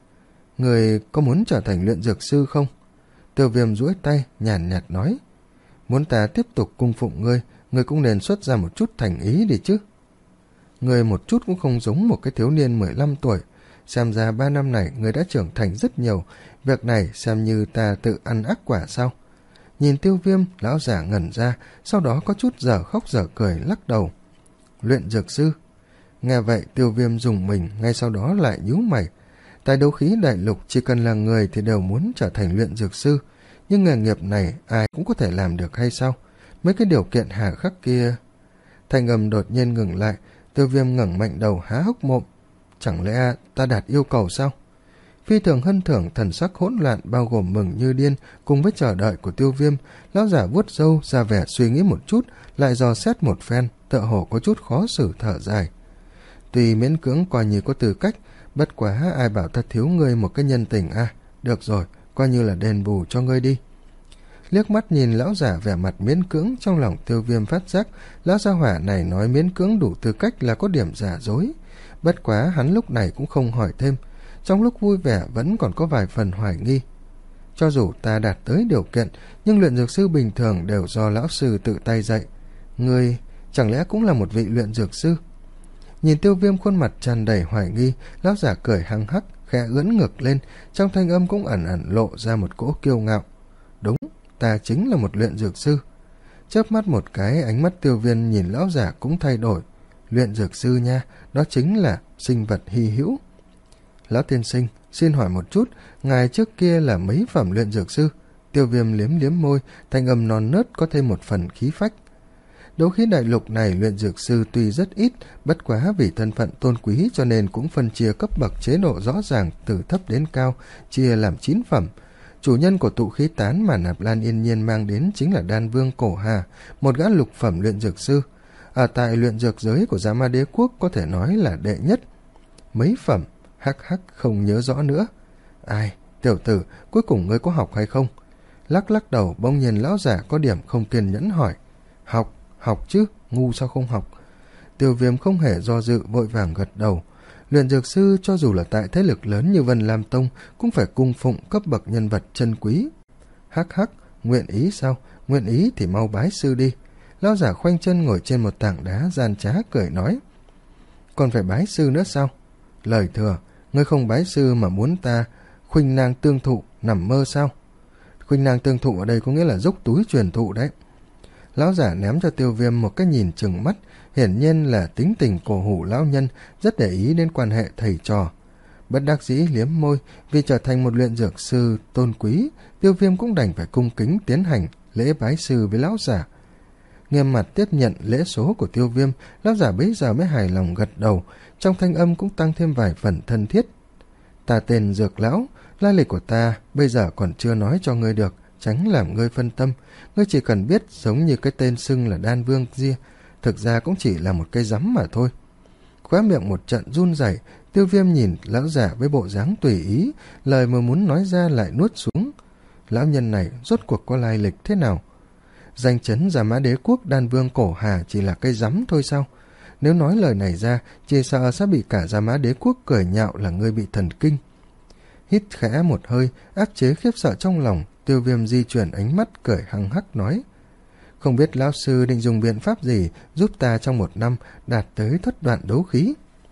A: Người có muốn trở thành luyện dược sư không? Tiêu Viêm duỗi tay, nhàn nhạt nói. Muốn ta tiếp tục cung phụng ngươi, ngươi cũng nên xuất ra một chút thành ý đi chứ. Ngươi một chút cũng không giống một cái thiếu niên mười lăm tuổi, xem ra ba năm này ngươi đã trưởng thành rất nhiều, việc này xem như ta tự ăn ác quả sao? Nhìn Tiêu Viêm, lão giả ngẩn ra, sau đó có chút dở khóc dở cười lắc đầu. Luyện dược sư? Nghe vậy Tiêu Viêm rùng mình, ngay sau đó lại nhíu mày. Tại đấu khí đại lục chỉ cần là người thì đều muốn trở thành luyện dược sư, nhưng nghề nghiệp này ai cũng có thể làm được hay sao? Mấy cái điều kiện hà khắc kia... Thanh âm đột nhiên ngừng lại, Tiêu Viêm ngẩng mạnh đầu há hốc mồm. Chẳng lẽ ta đạt yêu cầu sao? Phi thường hân thưởng thần sắc hỗn loạn bao gồm mừng như điên cùng với chờ đợi của Tiêu Viêm. Lão giả vuốt râu ra vẻ suy nghĩ một chút, lại dò xét một phen, tựa hồ có chút khó xử thở dài. Tuy miễn cưỡng coi như có tư cách, bất quá ai bảo ta thiếu ngươi một cái nhân tình à? Được rồi, coi như là đền bù cho ngươi đi. Liếc mắt nhìn lão giả vẻ mặt miễn cưỡng, trong lòng Tiêu Viêm phát giác lão gia hỏa này nói miễn cưỡng đủ tư cách là có điểm giả dối. Bất quá hắn lúc này cũng không hỏi thêm, trong lúc vui vẻ vẫn còn có vài phần hoài nghi. Cho dù ta đạt tới điều kiện, nhưng luyện dược sư bình thường đều do lão sư tự tay dạy. Ngươi chẳng lẽ cũng là một vị luyện dược sư? Nhìn Tiêu Viêm khuôn mặt tràn đầy hoài nghi, lão giả cười hăng hắc, khẽ ưỡn ngực lên, trong thanh âm cũng ẩn ẩn lộ ra một cỗ kiêu ngạo. Đúng, ta chính là một luyện dược sư. Chớp mắt một cái, ánh mắt Tiêu Viêm nhìn lão giả cũng thay đổi. Luyện dược sư nha, đó chính là sinh vật hy hữu. Lão tiên sinh, xin hỏi một chút, ngài trước kia là mấy phẩm luyện dược sư? Tiêu Viêm liếm liếm môi, thanh âm non nớt có thêm một phần khí phách. Đấu khí đại lục này luyện dược sư tuy rất ít, bất quá vì thân phận tôn quý cho nên cũng phân chia cấp bậc chế độ rõ ràng từ thấp đến cao, chia làm chín phẩm. Chủ nhân của tụ khí tán mà Nạp Lan Yên Nhiên mang đến chính là Đan Vương Cổ Hà, một gã lục phẩm luyện dược sư. Ở tại luyện dược giới của Giá Ma Đế Quốc có thể nói là đệ nhất. Mấy phẩm? Hắc hắc không nhớ rõ nữa. Ai, tiểu tử, cuối cùng ngươi có học hay không? Lắc lắc đầu, bỗng nhiên lão giả có điểm không kiên nhẫn hỏi. Học, học chứ, ngu sao không học? Tiêu Viêm không hề do dự, vội vàng gật đầu. Luyện dược sư cho dù là tại thế lực lớn như Vân Lam Tông cũng phải cung phụng cấp bậc nhân vật chân quý. Hắc hắc, nguyện ý sao? Nguyện ý thì mau bái sư đi. Lão giả khoanh chân ngồi trên một tảng đá gian trá cười nói. Còn phải bái sư nữa sao? Lời thừa, ngươi không bái sư mà muốn ta khuynh nang tương thụ, nằm mơ sao? Khuynh nang tương thụ ở đây có nghĩa là dốc túi truyền thụ đấy. Lão giả ném cho Tiêu Viêm một cái nhìn trừng mắt, hiển nhiên là tính tình cổ hủ lão nhân, rất để ý đến quan hệ thầy trò. Bất đắc dĩ liếm môi, vì trở thành một luyện dược sư tôn quý, Tiêu Viêm cũng đành phải cung kính tiến hành lễ bái sư với lão giả. Nghiêm mặt tiếp nhận lễ số của Tiêu Viêm, lão giả bấy giờ mới hài lòng gật đầu, trong thanh âm cũng tăng thêm vài phần thân thiết. Ta tên Dược Lão, lai lịch của ta bây giờ còn chưa nói cho ngươi được, tránh làm ngươi phân tâm. Ngươi chỉ cần biết giống như cái tên xưng là Đan Vương Gia, thực ra cũng chỉ là một cây rắm mà thôi. Khóe miệng một trận run rẩy, Tiêu Viêm nhìn lão giả với bộ dáng tùy ý, lời mà muốn nói ra lại nuốt xuống. Lão nhân này rốt cuộc có lai lịch thế nào? Danh chấn Giá Ma Đế Quốc Đan Vương Cổ Hà chỉ là cây rắm thôi sao? Nếu nói lời này ra, chỉ sợ sẽ bị cả Giá Ma Đế Quốc cười nhạo là ngươi bị thần kinh. Hít khẽ một hơi, áp chế khiếp sợ trong lòng, Tiêu Viêm di chuyển ánh mắt cười hăng hắc nói. Không biết lão sư định dùng biện pháp gì giúp ta trong một năm đạt tới thất đoạn đấu khí.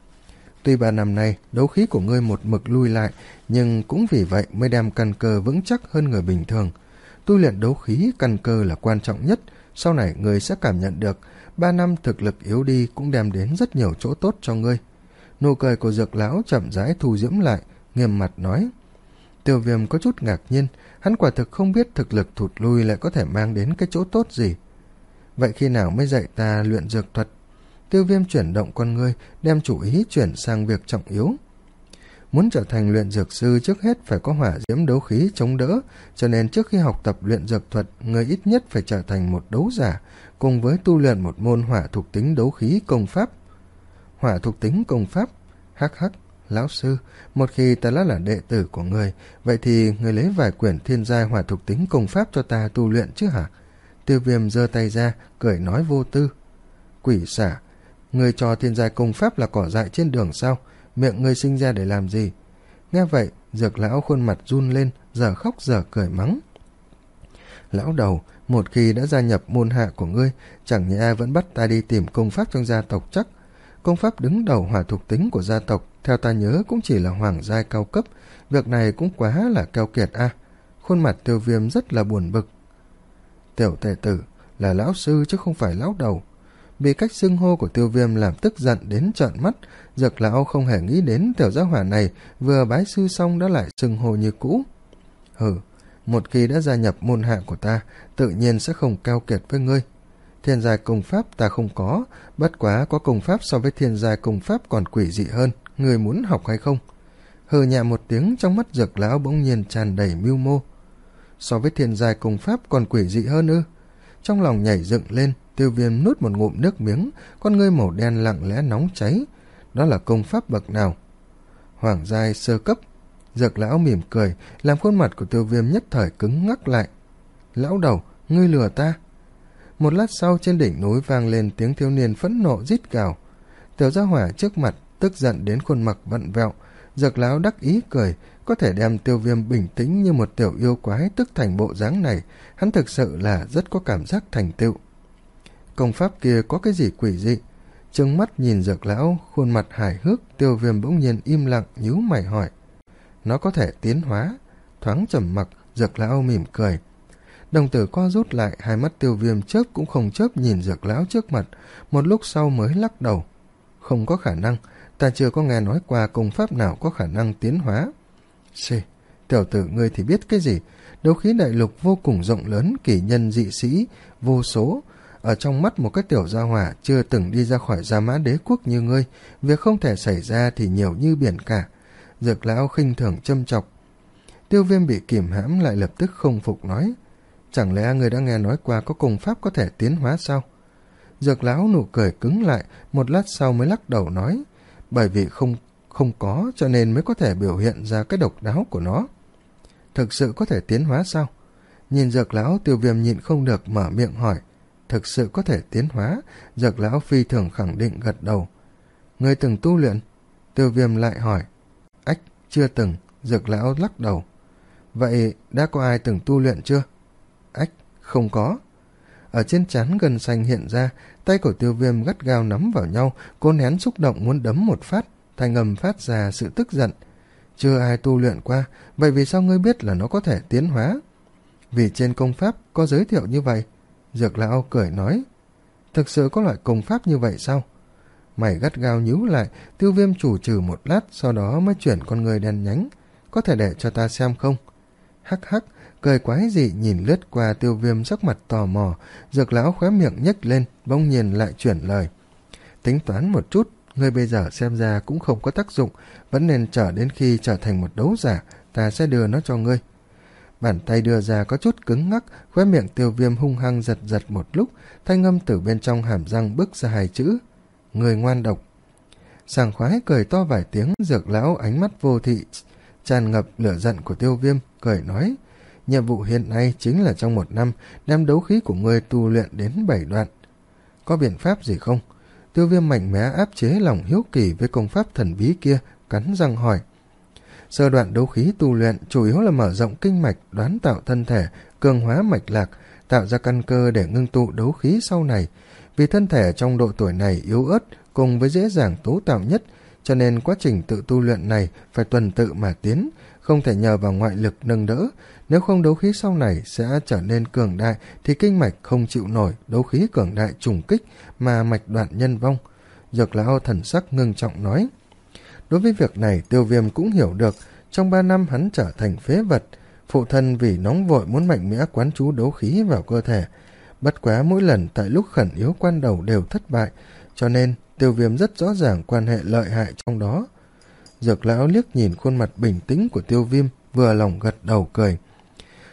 A: Tuy ba năm nay đấu khí của ngươi một mực lui lại, nhưng cũng vì vậy mới đem căn cơ vững chắc hơn người bình thường. Tu luyện đấu khí căn cơ là quan trọng nhất, sau này ngươi sẽ cảm nhận được ba năm thực lực yếu đi cũng đem đến rất nhiều chỗ tốt cho ngươi. Nụ cười của Dược Lão chậm rãi thu diễm lại, nghiêm mặt nói. Tiêu Viêm có chút ngạc nhiên, hắn quả thực không biết thực lực thụt lui lại có thể mang đến cái chỗ tốt gì. Vậy khi nào mới dạy ta luyện dược thuật? Tiêu Viêm chuyển động con ngươi, đem chủ ý chuyển sang việc trọng yếu. Muốn trở thành luyện dược sư trước hết phải có hỏa diễm đấu khí chống đỡ, cho nên trước khi học tập luyện dược thuật, người ít nhất phải trở thành một đấu giả, cùng với tu luyện một môn hỏa thuộc tính đấu khí công pháp. Hỏa thuộc tính công pháp? Hắc hắc, Lão sư, một khi ta đã là đệ tử của người, vậy thì người lấy vài quyển thiên giai hỏa thuộc tính công pháp cho ta tu luyện chứ hả? Tiêu Viêm giơ tay ra, cười nói vô tư. Quỷ xả, người cho thiên giai công pháp là cỏ dại trên đường sao? Miệng người sinh ra để làm gì? Nghe vậy, Dược lão khuôn mặt run lên, giờ khóc giờ cười mắng. Lão đầu, một khi đã gia nhập môn hạ của ngươi, chẳng nhẽ ai vẫn bắt ta đi tìm công pháp trong gia tộc chắc? Công pháp đứng đầu hỏa thuộc tính của gia tộc, theo ta nhớ cũng chỉ là hoàng giai cao cấp, việc này cũng quá là keo kiệt a. À. Khuôn mặt Tiêu Viêm rất là buồn bực. Tiểu tề tử, là lão sư chứ không phải lão đầu. Bị cách xưng hô của Tiêu Viêm làm tức giận đến trợn mắt, Dược lão không hề nghĩ đến tiểu gia hỏa này vừa bái sư xong đã lại xưng hô như cũ. Hừ, một khi đã gia nhập môn hạ của ta, tự nhiên sẽ không keo kiệt với ngươi. Thiên giai công pháp ta không có, bất quá có công pháp so với thiên giai công pháp còn quỷ dị hơn, ngươi muốn học hay không? Hừ nhẹ một tiếng, trong mắt Dược lão bỗng nhiên tràn đầy mưu mô. So với thiên giai công pháp còn quỷ dị hơn ư? Trong lòng nhảy dựng lên, Tiêu Viêm nuốt một ngụm nước miếng, con ngươi màu đen lặng lẽ nóng cháy. Đó là công pháp bậc nào? Hoàng giai sơ cấp. Dược lão mỉm cười, làm khuôn mặt của Tiêu Viêm nhất thời cứng ngắc lại. Lão đầu, ngươi lừa ta. Một lát sau, trên đỉnh núi vang lên tiếng thiếu niên phẫn nộ rít gào. Tiểu gia hỏa trước mặt tức giận đến khuôn mặt vặn vẹo. Dược lão đắc ý cười, có thể đem Tiêu Viêm bình tĩnh như một tiểu yêu quái tức thành bộ dáng này, hắn thực sự là rất có cảm giác thành tựu. Công pháp kia có cái gì quỷ dị? Trừng mắt nhìn Dược lão, khuôn mặt hài hước. Tiêu Viêm bỗng nhiên im lặng nhíu mày hỏi. Nó có thể tiến hóa. Thoáng trầm mặc, Dược lão mỉm cười. Đồng tử co rút lại, hai mắt Tiêu Viêm chớp cũng không chớp nhìn Dược lão trước mặt, một lúc sau mới lắc đầu. Không có khả năng, ta chưa có nghe nói qua công pháp nào có khả năng tiến hóa. Xì, tiểu tử ngươi thì biết cái gì? Đấu khí đại lục vô cùng rộng lớn, kỷ nhân dị sĩ vô số. Ở trong mắt một cái tiểu gia hỏa chưa từng đi ra khỏi Gia Mã Đế quốc như ngươi, việc không thể xảy ra thì nhiều như biển cả. Dược lão khinh thường châm chọc. Tiêu Viêm bị kìm hãm lại lập tức không phục nói. Chẳng lẽ người đã nghe nói qua có công pháp có thể tiến hóa sao? Dược lão nụ cười cứng lại, một lát sau mới lắc đầu nói. Bởi vì không không có cho nên mới có thể biểu hiện ra cái độc đáo của nó. Thực sự có thể tiến hóa sao? Nhìn Dược lão, Tiêu Viêm nhịn không được mở miệng hỏi. Thực sự có thể tiến hóa? Dược lão phi thường khẳng định gật đầu. Ngươi từng tu luyện? Tiêu Viêm lại hỏi. Ách, chưa từng. Dược lão lắc đầu. Vậy đã có ai từng tu luyện chưa? Ách, không có. Ở trên trán gân xanh hiện ra, tay của Tiêu Viêm gắt gao nắm vào nhau, cố nén xúc động muốn đấm một phát, thanh âm phát ra sự tức giận. Chưa ai tu luyện qua, vậy vì sao ngươi biết là nó có thể tiến hóa? Vì trên công pháp có giới thiệu như vậy. Dược lão cười nói. Thực sự có loại công pháp như vậy sao? Mày gắt gao nhíu lại, Tiêu Viêm chủ trừ một lát, sau đó mới chuyển con người đen nhánh. Có thể để cho ta xem không? Hắc hắc, cười quái dị nhìn lướt qua Tiêu Viêm sắc mặt tò mò. Dược lão khóe miệng nhếch lên, bỗng nhiên lại chuyển lời. Tính toán một chút, ngươi bây giờ xem ra cũng không có tác dụng, vẫn nên chờ đến khi trở thành một đấu giả, ta sẽ đưa nó cho ngươi. Bàn tay đưa ra có chút cứng ngắc, khóe miệng Tiêu Viêm hung hăng giật giật một lúc, thanh âm từ bên trong hàm răng bứt ra hai chữ. Người ngoan độc. Sảng khoái cười to vài tiếng, Dược lão ánh mắt vô thị tràn ngập lửa giận của Tiêu Viêm, cười nói. Nhiệm vụ hiện nay chính là trong một năm đem đấu khí của ngươi tu luyện đến bảy đoạn. Có biện pháp gì không? Tiêu Viêm mạnh mẽ áp chế lòng hiếu kỳ với công pháp thần bí kia, cắn răng hỏi. Sơ đoạn đấu khí tu luyện chủ yếu là mở rộng kinh mạch, đoán tạo thân thể, cường hóa mạch lạc, tạo ra căn cơ để ngưng tụ đấu khí sau này. Vì thân thể trong độ tuổi này yếu ớt cùng với dễ dàng tố tạo nhất, cho nên quá trình tự tu luyện này phải tuần tự mà tiến, không thể nhờ vào ngoại lực nâng đỡ. Nếu không đấu khí sau này sẽ trở nên cường đại thì kinh mạch không chịu nổi đấu khí cường đại trùng kích mà mạch đoạn nhân vong. Dược lão thần sắc ngưng trọng nói. Đối với việc này Tiêu Viêm cũng hiểu được. Trong ba năm hắn trở thành phế vật, phụ thân vì nóng vội muốn mạnh mẽ quán trú đấu khí vào cơ thể. Bất quá mỗi lần tại lúc khẩn yếu quan đầu đều thất bại, cho nên Tiêu Viêm rất rõ ràng quan hệ lợi hại trong đó. Dược lão liếc nhìn khuôn mặt bình tĩnh của Tiêu Viêm, vừa lòng gật đầu cười.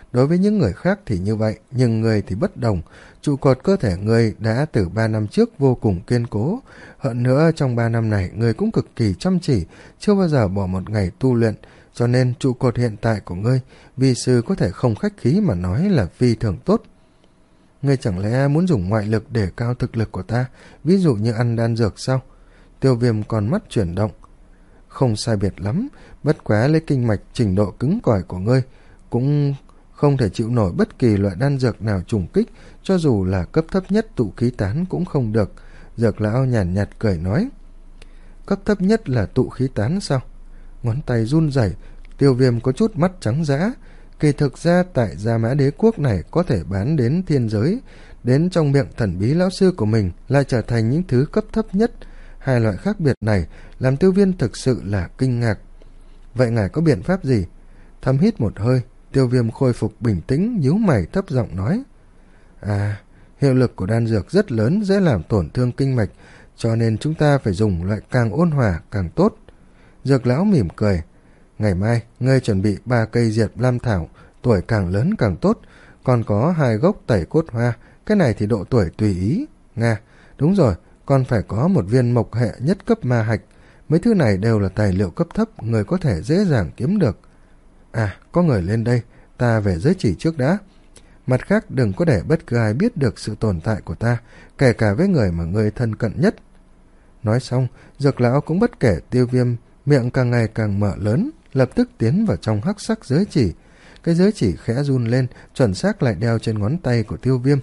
A: Đối với những người khác thì như vậy, nhưng người thì bất đồng. Trụ cột cơ thể người đã từ ba năm trước vô cùng kiên cố. Hơn nữa trong ba năm này người cũng cực kỳ chăm chỉ, chưa bao giờ bỏ một ngày tu luyện. Cho nên trụ cột hiện tại của ngươi, vi sư có thể không khách khí mà nói là phi thường tốt. Ngươi chẳng lẽ muốn dùng ngoại lực để cao thực lực của ta, ví dụ như ăn đan dược sao? Tiêu Viêm con mắt chuyển động. Không sai biệt lắm, bất quá lấy kinh mạch trình độ cứng cỏi của ngươi, cũng không thể chịu nổi bất kỳ loại đan dược nào trùng kích, cho dù là cấp thấp nhất tụ khí tán cũng không được. Dược lão nhàn nhạt, nhạt cười nói. Cấp thấp nhất là tụ khí tán sao? Ngón tay run rẩy, Tiêu Viêm có chút mắt trắng dã. Kỳ thực ra tại Gia Mã Đế quốc này có thể bán đến thiên giới, đến trong miệng thần bí lão sư của mình lại trở thành những thứ cấp thấp nhất. Hai loại khác biệt này làm Tiêu Viêm thực sự là kinh ngạc. Vậy ngài có biện pháp gì? Thầm hít một hơi, Tiêu Viêm khôi phục bình tĩnh, nhíu mày thấp giọng nói. À, hiệu lực của đan dược rất lớn, dễ làm tổn thương kinh mạch, cho nên chúng ta phải dùng loại càng ôn hòa càng tốt. Dược lão mỉm cười. Ngày mai, ngươi chuẩn bị ba cây diệp lam thảo, tuổi càng lớn càng tốt, còn có hai gốc tẩy cốt hoa, cái này thì độ tuổi tùy ý. Nga, đúng rồi, còn phải có một viên mộc hệ nhất cấp ma hạch. Mấy thứ này đều là tài liệu cấp thấp, người có thể dễ dàng kiếm được. À, có người lên đây, ta về giới chỉ trước đã. Mặt khác, đừng có để bất cứ ai biết được sự tồn tại của ta, kể cả với người mà người thân cận nhất. Nói xong, dược lão cũng bất kể Tiêu Viêm, miệng càng ngày càng mở lớn, lập tức tiến vào trong hắc sắc giới chỉ. Cái giới chỉ khẽ run lên, chuẩn xác lại đeo trên ngón tay của Tiêu Viêm.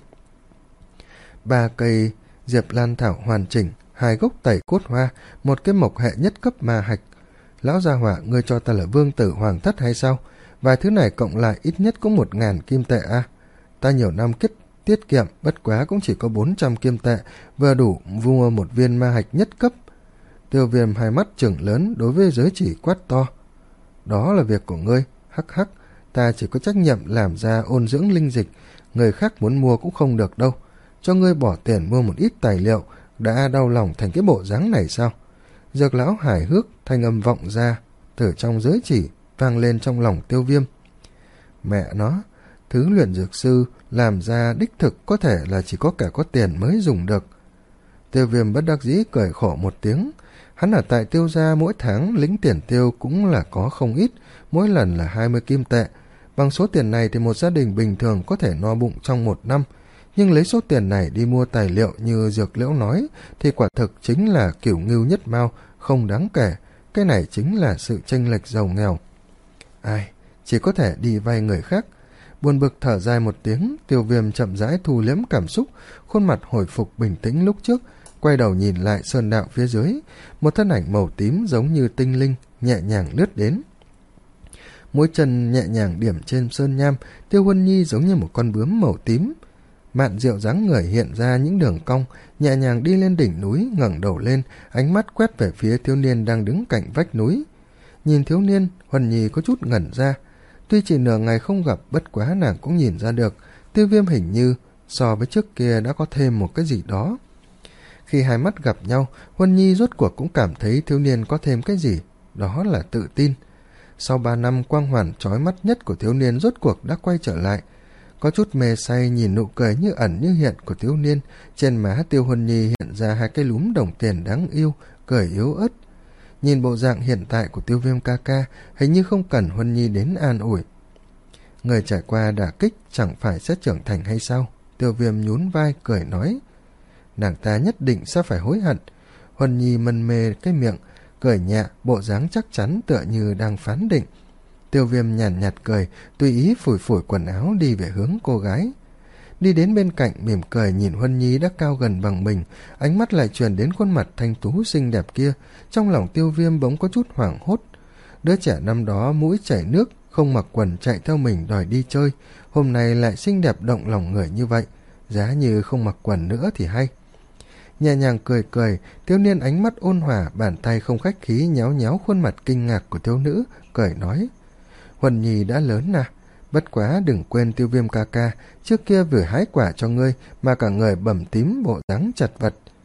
A: Ba cây diệp lan thảo hoàn chỉnh, hai gốc tẩy cốt hoa, một cái mộc hệ nhất cấp ma hạch. Lão gia hỏa, ngươi cho ta là vương tử hoàng thất hay sao? Vài thứ này cộng lại ít nhất có một ngàn kim tệ à? Ta nhiều năm kết tiết kiệm, bất quá cũng chỉ có bốn trăm kim tệ, vừa đủ mua một viên ma hạch nhất cấp. Tiêu Viêm hai mắt trừng lớn đối với giới chỉ quát to. Đó là việc của ngươi, hắc hắc, ta chỉ có trách nhiệm làm ra ôn dưỡng linh dịch, người khác muốn mua cũng không được đâu. Cho ngươi bỏ tiền mua một ít tài liệu, đã đau lòng thành cái bộ dáng này sao? Dược lão hài hước, thanh âm vọng ra từ trong giới chỉ, vang lên trong lòng Tiêu Viêm. Mẹ nó, thứ luyện dược sư làm ra đích thực có thể là chỉ có kẻ có tiền mới dùng được. Tiêu Viêm bất đắc dĩ cười khổ một tiếng. Hắn ở tại Tiêu gia mỗi tháng lĩnh tiền tiêu cũng là có không ít, mỗi lần là hai mươi kim tệ. Bằng số tiền này thì một gia đình bình thường có thể no bụng trong một năm, nhưng lấy số tiền này đi mua tài liệu như dược liễu nói thì quả thực chính là kiểu ngưu nhất mao, không đáng kể. Cái này chính là sự chênh lệch giàu nghèo. Ai, chỉ có thể đi vay người khác. Buồn bực thở dài một tiếng, Tiêu Viêm chậm rãi thu liếm cảm xúc, khuôn mặt hồi phục bình tĩnh lúc trước, quay đầu nhìn lại sơn đạo phía dưới, một thân ảnh màu tím giống như tinh linh nhẹ nhàng lướt đến. Mũi chân nhẹ nhàng điểm trên sơn nham, Tiêu Huân Nhi giống như một con bướm màu tím. Mạn Diệu dáng người hiện ra những đường cong, nhẹ nhàng đi lên đỉnh núi, ngẩng đầu lên, ánh mắt quét về phía thiếu niên đang đứng cạnh vách núi. Nhìn thiếu niên, Huân Nhi có chút ngẩn ra. Tuy chỉ nửa ngày không gặp, bất quá nàng cũng nhìn ra được, Tiêu Viêm hình như so với trước kia đã có thêm một cái gì đó. Khi hai mắt gặp nhau, Huân Nhi rốt cuộc cũng cảm thấy thiếu niên có thêm cái gì, đó là tự tin. Sau ba năm, quang hoàn chói mắt nhất của thiếu niên rốt cuộc đã quay trở lại. Có chút mê say nhìn nụ cười như ẩn như hiện của thiếu niên, trên má Tiêu Huân Nhi hiện ra hai cái lúm đồng tiền đáng yêu, cười yếu ớt. Nhìn bộ dạng hiện tại của Tiêu Viêm ca ca, hình như không cần Huân Nhi đến an ủi. Người trải qua đả kích chẳng phải sẽ trưởng thành hay sao? Tiêu Viêm nhún vai cười nói. Nàng ta nhất định sẽ phải hối hận. Huân Nhi mân mê cái miệng, cười nhẹ, bộ dáng chắc chắn tựa như đang phán định. Tiêu Viêm nhàn nhạt cười, tùy ý phủi phủi quần áo đi về hướng cô gái. Đi đến bên cạnh, mỉm cười nhìn Huân Nhi đã cao gần bằng mình, ánh mắt lại truyền đến khuôn mặt thanh tú xinh đẹp kia. Trong lòng Tiêu Viêm bỗng có chút hoảng hốt. Đứa trẻ năm đó mũi chảy nước, không mặc quần chạy theo mình đòi đi chơi, hôm nay lại xinh đẹp động lòng người như vậy, giá như không mặc quần nữa thì hay. Nhẹ nhàng cười cười, thiếu niên ánh mắt ôn hòa, bàn tay không khách khí nhéo nhéo khuôn mặt kinh ngạc của thiếu nữ, cười nói. Huân Nhi đã lớn à, bất quá đừng quên Tiêu Viêm ca ca, trước kia vừa hái quả cho ngươi mà cả người bầm tím bộ dáng chật vật.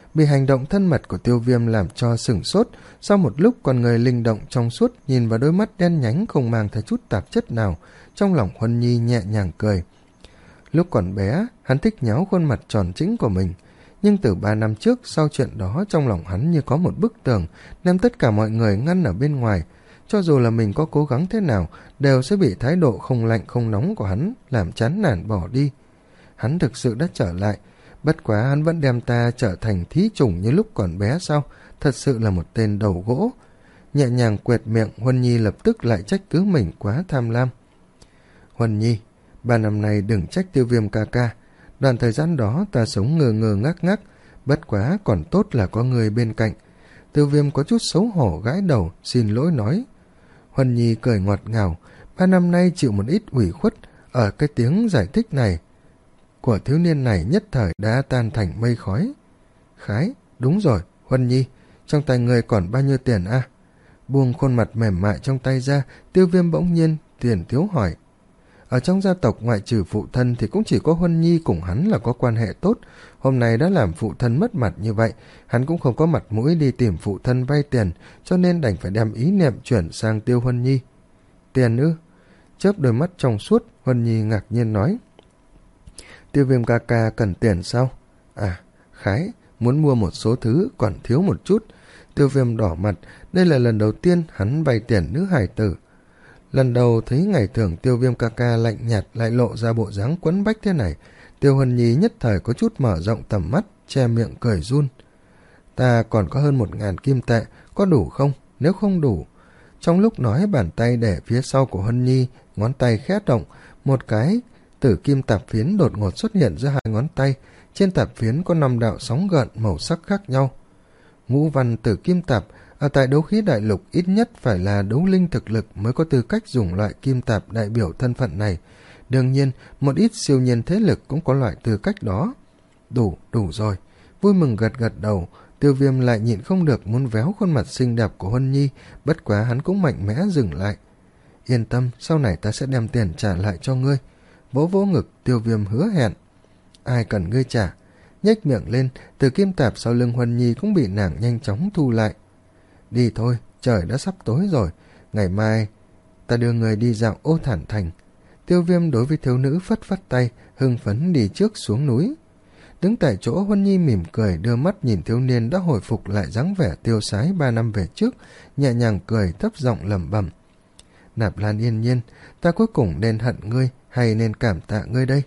A: Bị hành động thân mật của Tiêu Viêm làm cho sửng sốt, sau một lúc con người linh động trong suốt nhìn vào đôi mắt đen nhánh không mang theo chút tạp chất nào, trong lòng Huân Nhi nhẹ nhàng cười. Lúc còn bé, hắn thích nháo khuôn mặt tròn trĩnh của mình, nhưng từ ba năm trước sau chuyện đó trong lòng hắn như có một bức tường đem tất cả mọi người ngăn ở bên ngoài. Cho dù là mình có cố gắng thế nào đều sẽ bị thái độ không lạnh không nóng của hắn làm chán nản bỏ đi. Hắn thực sự đã trở lại, bất quá hắn vẫn đem ta trở thành thí chủng như lúc còn bé sao? Thật sự là một tên đầu gỗ. Nhẹ nhàng quệt miệng, Huân Nhi lập tức lại trách cứ mình quá tham lam. Huân Nhi, ba năm nay đừng trách Tiêu Viêm ca ca. Đoạn thời gian đó ta sống ngơ ngơ ngác ngác, bất quá còn tốt là có người bên cạnh. Tiêu Viêm có chút xấu hổ gãi đầu, xin lỗi nói. Huân Nhi cười ngọt ngào, ba năm nay chịu một ít ủy khuất, ở cái tiếng giải thích này của thiếu niên này nhất thời đã tan thành mây khói. Khái, đúng rồi, Huân Nhi, trong tay người còn bao nhiêu tiền a? À? Buông khuôn mặt mềm mại trong tay ra, Tiêu Viêm bỗng nhiên tiền thiếu hỏi. Ở trong gia tộc ngoại trừ phụ thân thì cũng chỉ có Huân Nhi cùng hắn là có quan hệ tốt. Hôm nay đã làm phụ thân mất mặt như vậy, hắn cũng không có mặt mũi đi tìm phụ thân vay tiền, cho nên đành phải đem ý niệm chuyển sang Tiêu Huân Nhi. Tiền ư? Chớp đôi mắt trong suốt, Huân Nhi ngạc nhiên nói. Tiêu Viêm ca ca cần tiền sao? À, Khái, muốn mua một số thứ còn thiếu một chút. Tiêu Viêm đỏ mặt, đây là lần đầu tiên hắn vay tiền nữ hài tử. Lần đầu thấy ngày thường Tiêu Viêm ca ca lạnh nhạt lại lộ ra bộ dáng quấn bách thế này, Tiêu Huân Nhi nhất thời có chút mở rộng tầm mắt, che miệng cười run. Ta còn có hơn một ngàn kim tệ, có đủ không? Nếu không đủ. Trong lúc nói, bàn tay để phía sau của Huân Nhi, ngón tay khẽ động, một cái tử kim tạp phiến đột ngột xuất hiện giữa hai ngón tay. Trên tạp phiến có năm đạo sóng gợn màu sắc khác nhau. Ngũ văn tử kim tạp, ở tại đấu khí đại lục ít nhất phải là đấu linh thực lực mới có tư cách dùng loại kim tạp đại biểu thân phận này. Đương nhiên, một ít siêu nhiên thế lực cũng có loại tư cách đó. Đủ, đủ rồi. Vui mừng gật gật đầu, Tiêu Viêm lại nhịn không được muốn véo khuôn mặt xinh đẹp của Huân Nhi, bất quá hắn cũng mạnh mẽ dừng lại. Yên tâm, sau này ta sẽ đem tiền trả lại cho ngươi. Vỗ vỗ ngực, Tiêu Viêm hứa hẹn. Ai cần ngươi trả? Nhếch miệng lên, từ kim tạp sau lưng Huân Nhi cũng bị nàng nhanh chóng thu lại. Đi thôi, trời đã sắp tối rồi, ngày mai ta đưa người đi dạo Ô Thản Thành. Tiêu Viêm đối với thiếu nữ phất phất tay, hưng phấn đi trước xuống núi. Đứng tại chỗ, Huân Nhi mỉm cười đưa mắt nhìn thiếu niên đã hồi phục lại dáng vẻ tiêu sái ba năm về trước, nhẹ nhàng cười thấp giọng lẩm bẩm. Nạp Lan yên nhiên, ta cuối cùng nên hận ngươi hay nên cảm tạ ngươi đây?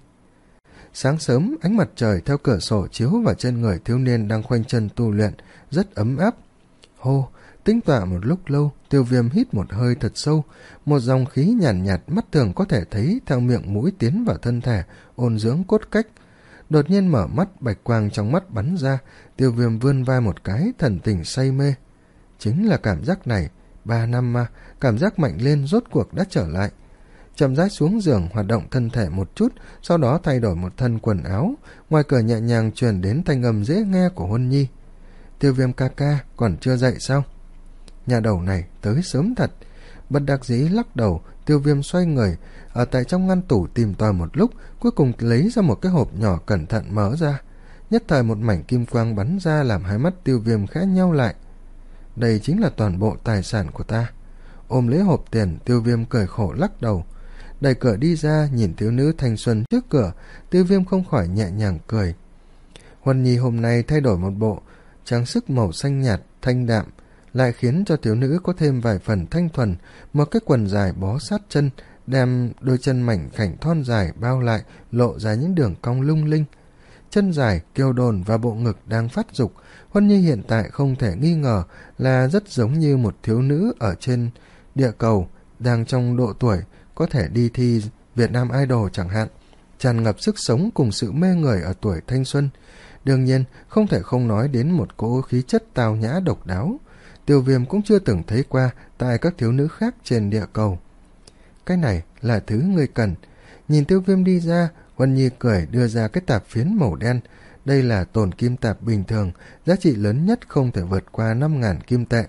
A: Sáng sớm, ánh mặt trời theo cửa sổ chiếu vào trên người thiếu niên đang khoanh chân tu luyện, rất ấm áp. Hô, tĩnh tọa một lúc lâu, Tiêu Viêm hít một hơi thật sâu, một dòng khí nhàn nhạt, nhạt mắt thường có thể thấy theo miệng mũi tiến vào thân thể, ôn dưỡng cốt cách. Đột nhiên mở mắt, bạch quang trong mắt bắn ra, Tiêu Viêm vươn vai một cái, thần tình say mê. Chính là cảm giác này, ba năm mà, cảm giác mạnh lên rốt cuộc đã trở lại. Chậm rãi xuống giường, hoạt động thân thể một chút, sau đó thay đổi một thân quần áo, ngoài cửa nhẹ nhàng truyền đến thanh âm dễ nghe của Huân Nhi. Tiêu Viêm ca ca, còn chưa dậy sao? Nhà đầu này tới sớm thật. Bất đắc dĩ lắc đầu, Tiêu Viêm xoay người, ở tại trong ngăn tủ tìm tòi một lúc, cuối cùng lấy ra một cái hộp nhỏ cẩn thận mở ra. Nhất thời một mảnh kim quang bắn ra làm hai mắt Tiêu Viêm khẽ nheo lại. Đây chính là toàn bộ tài sản của ta. Ôm lấy hộp tiền, Tiêu Viêm cười khổ lắc đầu. Đẩy cửa đi ra, nhìn thiếu nữ thanh xuân trước cửa, Tiêu Viêm không khỏi nhẹ nhàng cười. Huân Nhi hôm nay thay đổi một bộ trang sức màu xanh nhạt, thanh đạm, lại khiến cho thiếu nữ có thêm vài phần thanh thuần, một cái quần dài bó sát chân, đem đôi chân mảnh khảnh thon dài bao lại, lộ ra những đường cong lung linh. Chân dài, kiêu đồn và bộ ngực đang phát dục, Huân Nhi hiện tại không thể nghi ngờ là rất giống như một thiếu nữ ở trên địa cầu, đang trong độ tuổi, có thể đi thi Việt Nam Idol chẳng hạn, tràn ngập sức sống cùng sự mê người ở tuổi thanh xuân. Đương nhiên, không thể không nói đến một cỗ khí chất tào nhã độc đáo. Tiêu Viêm cũng chưa từng thấy qua tại các thiếu nữ khác trên địa cầu. Cái này là thứ ngươi cần. Nhìn Tiêu Viêm đi ra, Huân Nhi cười đưa ra cái tạp phiến màu đen. Đây là tồn kim tạp bình thường, giá trị lớn nhất không thể vượt qua năm ngàn kim tệ.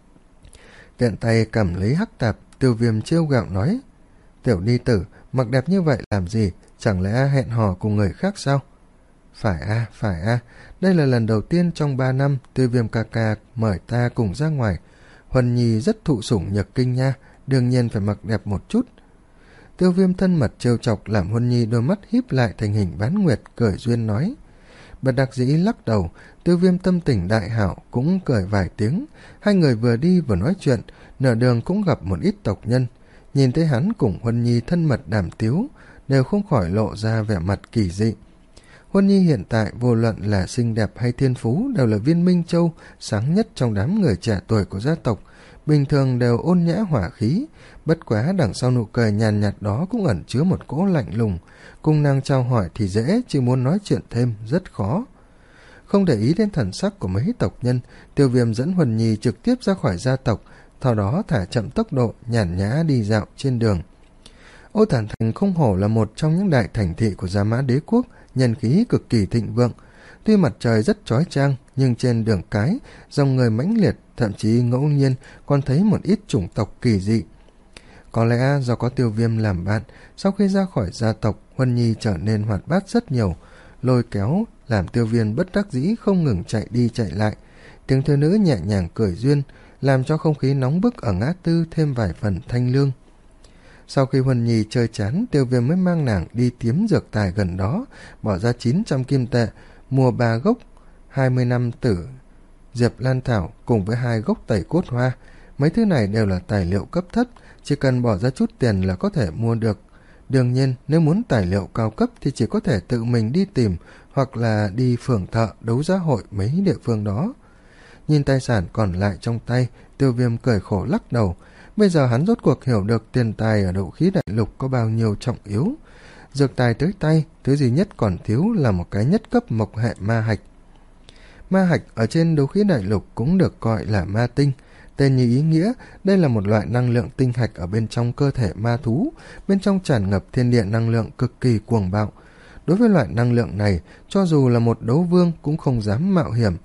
A: Tiện tay cầm lấy hắc tạp, Tiêu Viêm trêu gạo nói. Tiểu ni tử, mặc đẹp như vậy làm gì? Chẳng lẽ hẹn hò cùng người khác sao? Phải a, phải a, đây là lần đầu tiên trong ba năm Tiêu Viêm ca ca mời ta cùng ra ngoài. Huân Nhi rất thụ sủng nhược kinh nha, đương nhiên phải mặc đẹp một chút. Tiêu Viêm thân mật trêu chọc làm Huân Nhi đôi mắt híp lại thành hình bán nguyệt, cười duyên nói. Bất đắc dĩ lắc đầu, Tiêu Viêm tâm tình đại hảo cũng cười vài tiếng. Hai người vừa đi vừa nói chuyện, nửa đường cũng gặp một ít tộc nhân. Nhìn thấy hắn cùng Huân Nhi thân mật đàm tiếu, đều không khỏi lộ ra vẻ mặt kỳ dị. Huân Nhi hiện tại vô luận là xinh đẹp hay thiên phú đều là viên minh châu sáng nhất trong đám người trẻ tuổi của gia tộc, bình thường đều ôn nhã hỏa khí, bất quá đằng sau nụ cười nhàn nhạt đó cũng ẩn chứa một cỗ lạnh lùng. Cùng nàng trao hỏi thì dễ, chỉ muốn nói chuyện thêm rất khó. Không để ý đến thần sắc của mấy tộc nhân, Tiêu Viêm dẫn Huân Nhi trực tiếp ra khỏi gia tộc, sau đó thả chậm tốc độ nhàn nhã đi dạo trên đường. Ô Thản Thành không hổ là một trong những đại thành thị của Gia Mã Đế quốc, nhân khí cực kỳ thịnh vượng. Tuy mặt trời rất chói chang, nhưng trên đường cái, dòng người mãnh liệt, thậm chí ngẫu nhiên còn thấy một ít chủng tộc kỳ dị. Có lẽ do có Tiêu Viêm làm bạn, sau khi ra khỏi gia tộc, Huân Nhi trở nên hoạt bát rất nhiều, lôi kéo làm Tiêu Viêm bất đắc dĩ không ngừng chạy đi chạy lại. Tiếng thiếu nữ nhẹ nhàng cười duyên, làm cho không khí nóng bức ở ngã tư thêm vài phần thanh lương. Sau khi Huân Nhi chơi chán, Tiêu Viêm mới mang nàng đi tiếm dược tài gần đó, bỏ ra chín trăm kim tệ, mua ba gốc hai mươi năm tử diệp lan thảo cùng với hai gốc tẩy cốt hoa. Mấy thứ này đều là tài liệu cấp thấp, chỉ cần bỏ ra chút tiền là có thể mua được. Đương nhiên, nếu muốn tài liệu cao cấp thì chỉ có thể tự mình đi tìm, hoặc là đi phường thợ đấu giá hội mấy địa phương đó. Nhìn tài sản còn lại trong tay, Tiêu Viêm cười khổ lắc đầu. Bây giờ hắn rốt cuộc hiểu được tiền tài ở Đấu Khí Đại Lục có bao nhiêu trọng yếu. Dược tài tới tay, thứ duy nhất còn thiếu là một cái nhất cấp mộc hệ ma hạch. Ma hạch ở trên Đấu Khí Đại Lục cũng được gọi là ma tinh. Tên như ý nghĩa, đây là một loại năng lượng tinh hạch ở bên trong cơ thể ma thú, bên trong tràn ngập thiên địa năng lượng cực kỳ cuồng bạo. Đối với loại năng lượng này, cho dù là một đấu vương cũng không dám mạo hiểm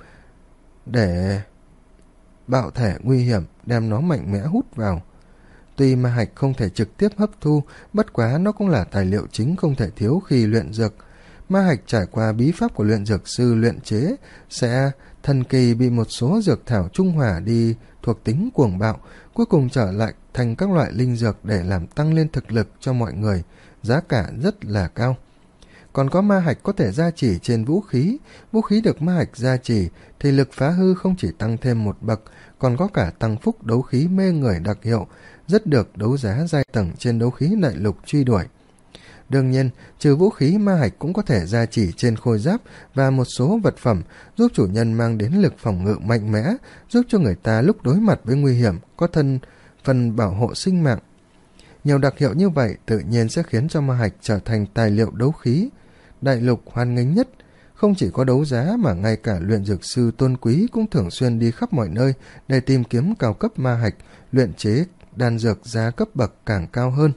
A: để bạo thể nguy hiểm đem nó mạnh mẽ hút vào. Tuy ma hạch không thể trực tiếp hấp thu, bất quá nó cũng là tài liệu chính không thể thiếu khi luyện dược. Ma hạch trải qua bí pháp của luyện dược sư luyện chế, sẽ thần kỳ bị một số dược thảo trung hòa đi thuộc tính cuồng bạo, cuối cùng trở lại thành các loại linh dược để làm tăng lên thực lực cho mọi người, giá cả rất là cao. Còn có ma hạch có thể gia trì trên vũ khí, vũ khí được ma hạch gia trì thì lực phá hư không chỉ tăng thêm một bậc, còn có cả tăng phúc đấu khí mê người đặc hiệu, rất được đấu giá giai tầng trên Đấu Khí Đại Lục truy đuổi. Đương nhiên, trừ vũ khí, ma hạch cũng có thể gia trì trên khôi giáp và một số vật phẩm, giúp chủ nhân mang đến lực phòng ngự mạnh mẽ, giúp cho người ta lúc đối mặt với nguy hiểm có thân phần bảo hộ sinh mạng. Nhiều đặc hiệu như vậy tự nhiên sẽ khiến cho ma hạch trở thành tài liệu đấu khí đại lục hoan nghênh nhất. Không chỉ có đấu giá mà ngay cả luyện dược sư tôn quý cũng thường xuyên đi khắp mọi nơi để tìm kiếm cao cấp ma hạch, luyện chế đan dược giá cấp bậc càng cao hơn.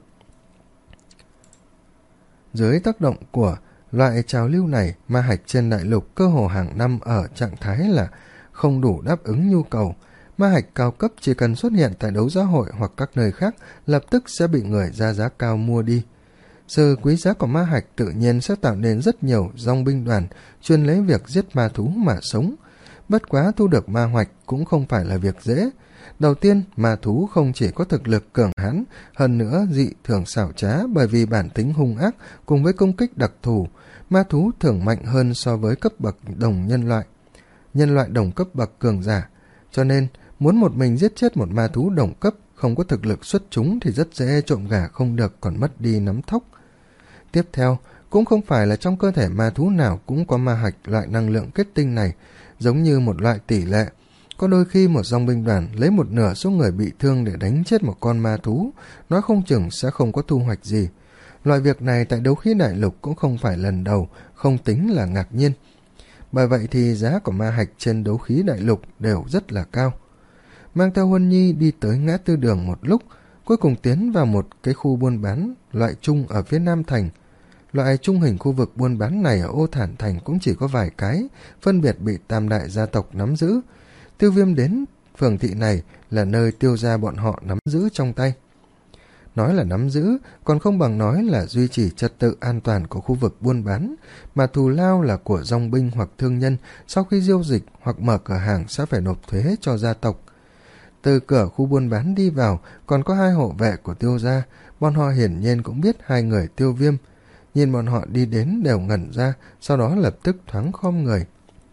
A: Dưới tác động của loại trào lưu này, ma hạch trên đại lục cơ hồ hàng năm ở trạng thái là không đủ đáp ứng nhu cầu. Ma hạch cao cấp chỉ cần xuất hiện tại đấu giá hội hoặc các nơi khác, lập tức sẽ bị người ra giá cao mua đi. Sự quý giá của ma hạch tự nhiên sẽ tạo nên rất nhiều dòng binh đoàn chuyên lấy việc giết ma thú mà sống. Bất quá thu được ma hạch cũng không phải là việc dễ. Đầu tiên, ma thú không chỉ có thực lực cường hãn, hơn nữa dị thường xảo trá bởi vì bản tính hung ác cùng với công kích đặc thù. Ma thú thường mạnh hơn so với cấp bậc đồng nhân loại, nhân loại đồng cấp bậc cường giả. Cho nên, muốn một mình giết chết một ma thú đồng cấp không có thực lực xuất chúng thì rất dễ trộm gà không được còn mất đi nắm thóc. Tiếp theo, cũng không phải là trong cơ thể ma thú nào cũng có ma hạch loại năng lượng kết tinh này, giống như một loại tỷ lệ. Có đôi khi một dòng binh đoàn lấy một nửa số người bị thương để đánh chết một con ma thú, nói không chừng sẽ không có thu hoạch gì. Loại việc này tại Đấu Khí Đại Lục cũng không phải lần đầu, không tính là ngạc nhiên. Bởi vậy thì giá của ma hạch trên Đấu Khí Đại Lục đều rất là cao. Mang theo Huân Nhi đi tới ngã tư đường một lúc, cuối cùng tiến vào một cái khu buôn bán loại chung ở phía Nam Thành. Loại trung hình khu vực buôn bán này ở Ô Thản Thành cũng chỉ có vài cái, phân biệt bị tam đại gia tộc nắm giữ. Tiêu Viêm đến phường thị này là nơi Tiêu gia bọn họ nắm giữ trong tay. Nói là nắm giữ, còn không bằng nói là duy trì trật tự an toàn của khu vực buôn bán, mà thù lao là của dòng binh hoặc thương nhân, sau khi diêu dịch hoặc mở cửa hàng sẽ phải nộp thuế cho gia tộc. Từ cửa khu buôn bán đi vào, còn có hai hộ vệ của Tiêu gia, bọn họ hiển nhiên cũng biết hai người Tiêu Viêm. Nhìn bọn họ đi đến đều ngẩn ra, sau đó lập tức thoáng khom người.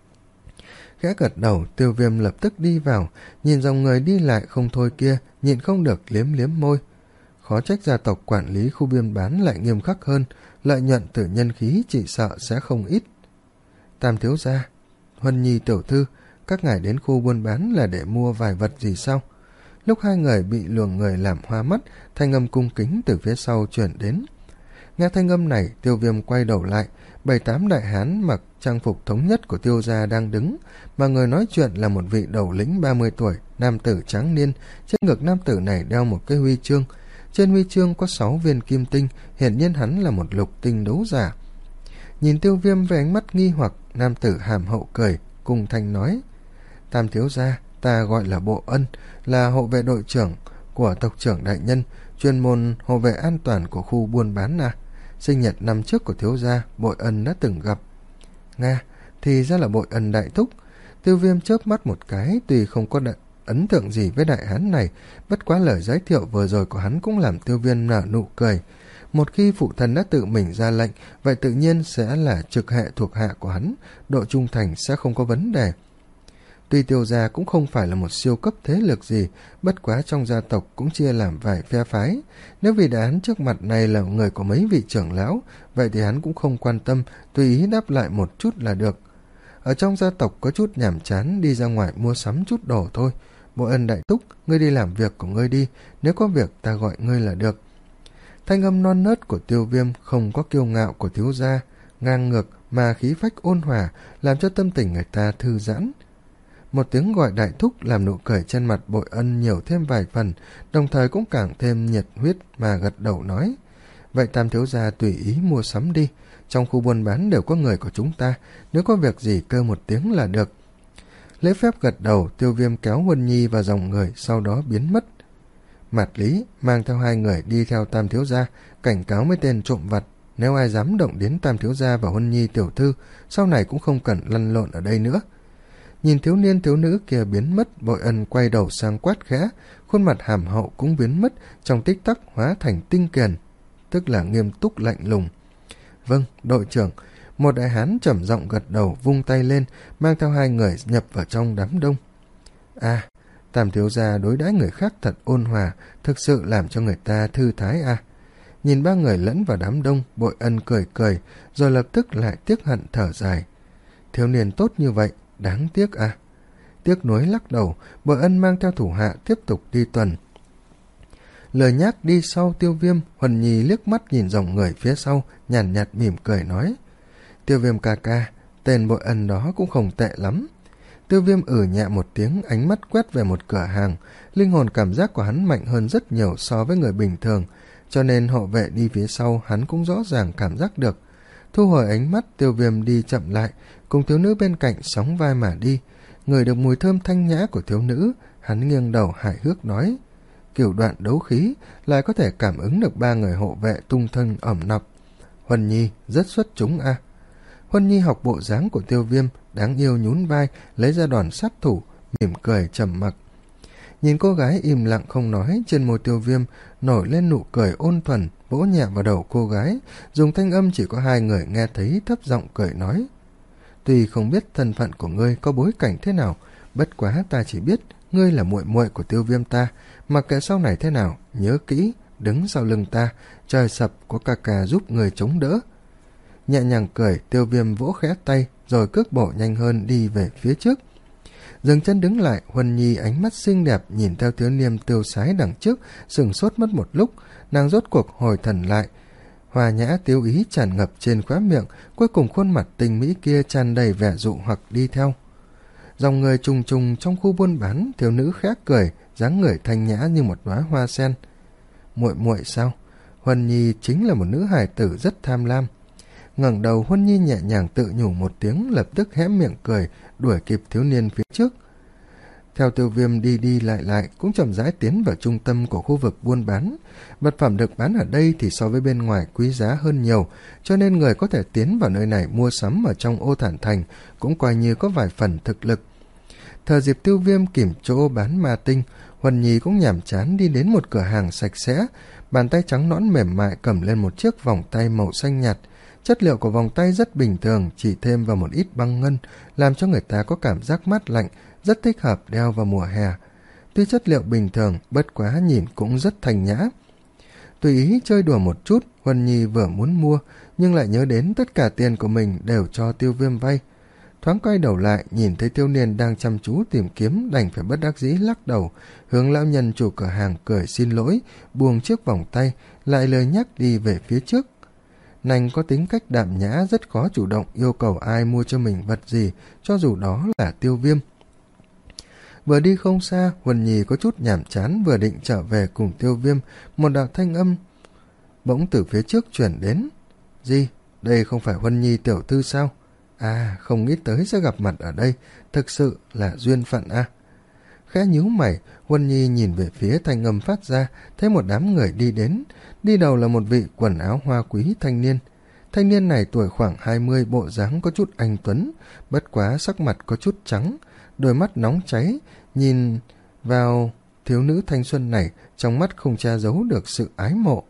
A: Khẽ gật đầu, Tiêu Viêm lập tức đi vào, nhìn dòng người đi lại không thôi kia, nhịn không được liếm liếm môi. Khó trách gia tộc quản lý khu buôn bán lại nghiêm khắc hơn, lợi nhuận từ nhân khí chỉ sợ sẽ không ít. Tam thiếu gia, Huân Nhi tiểu thư, các ngài đến khu buôn bán là để mua vài vật gì sao? Lúc hai người bị luồng người làm hoa mắt, thanh âm cung kính từ phía sau chuyển đến. Nghe thanh âm này, Tiêu Viêm quay đầu lại, bảy tám đại hán mặc trang phục thống nhất của Tiêu gia đang đứng, mà người nói chuyện là một vị đầu lĩnh ba mươi tuổi, nam tử trắng niên. Trên ngực nam tử này đeo một cái huy chương, trên huy chương có sáu viên kim tinh, hiển nhiên hắn là một lục tinh đấu giả. Nhìn Tiêu Viêm với ánh mắt nghi hoặc, nam tử hàm hậu cười, cùng thanh nói: Tam thiếu gia, ta gọi là Bộ Ân, là hộ vệ đội trưởng của tộc trưởng đại nhân, chuyên môn hộ vệ an toàn của khu buôn bán à. Sinh nhật năm trước của thiếu gia, Bội Ân đã từng gặp. Nga, thì ra là Bội Ân đại thúc. Tiêu Viêm chớp mắt một cái, tuy không có đại, ấn tượng gì với đại hán này, bất quá lời giới thiệu vừa rồi của hắn cũng làm Tiêu Viêm nở nụ cười. Một khi phụ thân đã tự mình ra lệnh, vậy tự nhiên sẽ là trực hệ thuộc hạ của hắn, độ trung thành sẽ không có vấn đề. Tuy Tiêu gia cũng không phải là một siêu cấp thế lực gì, bất quá trong gia tộc cũng chia làm vài phe phái. Nếu vì đại hán trước mặt này là người của mấy vị trưởng lão, vậy thì hắn cũng không quan tâm, tùy ý đáp lại một chút là được. Ở trong gia tộc có chút nhàm chán, đi ra ngoài mua sắm chút đồ thôi. Bội Ân đại thúc, ngươi đi làm việc của ngươi đi, nếu có việc ta gọi ngươi là được. Thanh âm non nớt của Tiêu Viêm không có kiêu ngạo của thiếu gia, ngang ngược mà khí phách ôn hòa, làm cho tâm tình người ta thư giãn. Một tiếng gọi đại thúc làm nụ cười trên mặt Bội Ân nhiều thêm vài phần, đồng thời cũng càng thêm nhiệt huyết mà gật đầu nói: Vậy Tam thiếu gia tùy ý mua sắm đi, trong khu buôn bán đều có người của chúng ta, nếu có việc gì kêu một tiếng là được. Lễ phép gật đầu, Tiêu Viêm kéo Huân Nhi vào dòng người, sau đó biến mất. Mạt Lý mang theo hai người đi theo Tam thiếu gia, cảnh cáo mấy tên trộm vặt, nếu ai dám động đến Tam thiếu gia và Huân Nhi tiểu thư, sau này cũng không cần lăn lộn ở đây nữa. Nhìn thiếu niên thiếu nữ kia biến mất, Bội Ân quay đầu sang quát khẽ, khuôn mặt hàm hậu cũng biến mất, trong tích tắc hóa thành tinh kiền, tức là nghiêm túc lạnh lùng. Vâng, đội trưởng. Một đại hán trầm giọng gật đầu, vung tay lên, mang theo hai người nhập vào trong đám đông. À, Tam thiếu gia đối đãi người khác thật ôn hòa, thực sự làm cho người ta thư thái à. Nhìn ba người lẫn vào đám đông, Bội Ân cười cười, rồi lập tức lại tiếc hận thở dài. Thiếu niên tốt như vậy, đáng tiếc à. Tiếc nuối lắc đầu, Bội Ân mang theo thủ hạ tiếp tục đi tuần. Lời nhắc đi sau Tiêu Viêm, Huân Nhi liếc mắt nhìn dòng người phía sau, nhàn nhạt, nhạt mỉm cười nói: Tiêu Viêm ca ca, tên Bội Ân đó cũng không tệ lắm. Tiêu Viêm ử nhẹ một tiếng, ánh mắt quét về một cửa hàng. Linh hồn cảm giác của hắn mạnh hơn rất nhiều so với người bình thường, cho nên hộ vệ đi phía sau hắn cũng rõ ràng cảm giác được. Thu hồi ánh mắt, Tiêu Viêm đi chậm lại, cùng thiếu nữ bên cạnh sóng vai mà đi. Ngửi được mùi thơm thanh nhã của thiếu nữ, hắn nghiêng đầu hài hước nói: Kiểu đoạn đấu khí, lại có thể cảm ứng được ba người hộ vệ tung thân ẩm nập. Huân Nhi rất xuất chúng a. À. Huân Nhi học bộ dáng của Tiêu Viêm, đáng yêu nhún vai, lấy ra đòn sát thủ, mỉm cười trầm mặc. Nhìn cô gái im lặng không nói, trên môi Tiêu Viêm nổi lên nụ cười ôn thuần, vỗ nhẹ vào đầu cô gái, dùng thanh âm chỉ có hai người nghe thấy, thấp giọng cười nói: Tuy không biết thân phận của ngươi có bối cảnh thế nào, bất quá ta chỉ biết ngươi là muội muội của Tiêu Viêm ta, mặc kệ sau này thế nào, nhớ kỹ, đứng sau lưng ta, trời sập có ca ca giúp người chống đỡ. Nhẹ nhàng cười, Tiêu Viêm vỗ khẽ tay, rồi cước bộ nhanh hơn đi về phía trước. Dừng chân đứng lại, Huân Nhi ánh mắt xinh đẹp nhìn theo thiếu niên tiêu sái đằng trước, sửng sốt mất một lúc, nàng rốt cuộc hồi thần lại. Hòa nhã tiêu ý tràn ngập trên khóe miệng, cuối cùng khuôn mặt tình mỹ kia tràn đầy vẻ dụ hoặc đi theo. Dòng người trùng trùng trong khu buôn bán, thiếu nữ khẽ cười, dáng người thanh nhã như một đóa hoa sen. Muội muội sao? Huân Nhi chính là một nữ hài tử rất tham lam. Ngẩng đầu, Huân Nhi nhẹ nhàng tự nhủ một tiếng, lập tức hé miệng cười, đuổi kịp thiếu niên phía trước. theo Tiêu Viêm đi đi lại lại cũng chậm rãi tiến vào trung tâm của khu vực buôn bán. Vật phẩm được bán ở đây thì so với bên ngoài quý giá hơn nhiều, cho nên người có thể tiến vào nơi này mua sắm ở trong Ô Thản Thành cũng coi như có vài phần thực lực. Thời dịp Tiêu Viêm kìm chỗ bán ma tinh, Huân Nhi cũng nhàm chán đi đến một cửa hàng sạch sẽ, bàn tay trắng nõn mềm mại cầm lên một chiếc vòng tay màu xanh nhạt. Chất liệu của vòng tay rất bình thường, chỉ thêm vào một ít băng ngân, làm cho người ta có cảm giác mát lạnh, rất thích hợp đeo vào mùa hè. Tuy chất liệu bình thường, bất quá nhìn cũng rất thanh nhã. Tùy ý chơi đùa một chút, Huân Nhi vừa muốn mua, nhưng lại nhớ đến tất cả tiền của mình đều cho Tiêu Viêm vay. Thoáng quay đầu lại, nhìn thấy thiếu niên đang chăm chú tìm kiếm, đành phải bất đắc dĩ lắc đầu, hướng lão nhân chủ cửa hàng cười xin lỗi, buông chiếc vòng tay, lại lời nhắc đi về phía trước. Nành có tính cách đạm nhã, rất khó chủ động yêu cầu ai mua cho mình vật gì, cho dù đó là Tiêu Viêm. Vừa đi không xa, Huân Nhi có chút nhàm chán, vừa định trở về cùng Tiêu Viêm, một đạo thanh âm bỗng từ phía trước chuyển đến. Gì? Đây không phải Huân Nhi tiểu thư sao? À, không nghĩ tới sẽ gặp mặt ở đây, thực sự là duyên phận à. Khẽ nhíu mày, Huân Nhi nhìn về phía thanh âm phát ra, thấy một đám người đi đến. Đi đầu là một vị quần áo hoa quý thanh niên. Thanh niên này tuổi khoảng hai mươi, bộ dáng có chút anh tuấn, bất quá sắc mặt có chút trắng, đôi mắt nóng cháy, nhìn vào thiếu nữ thanh xuân này, trong mắt không che giấu được sự ái mộ.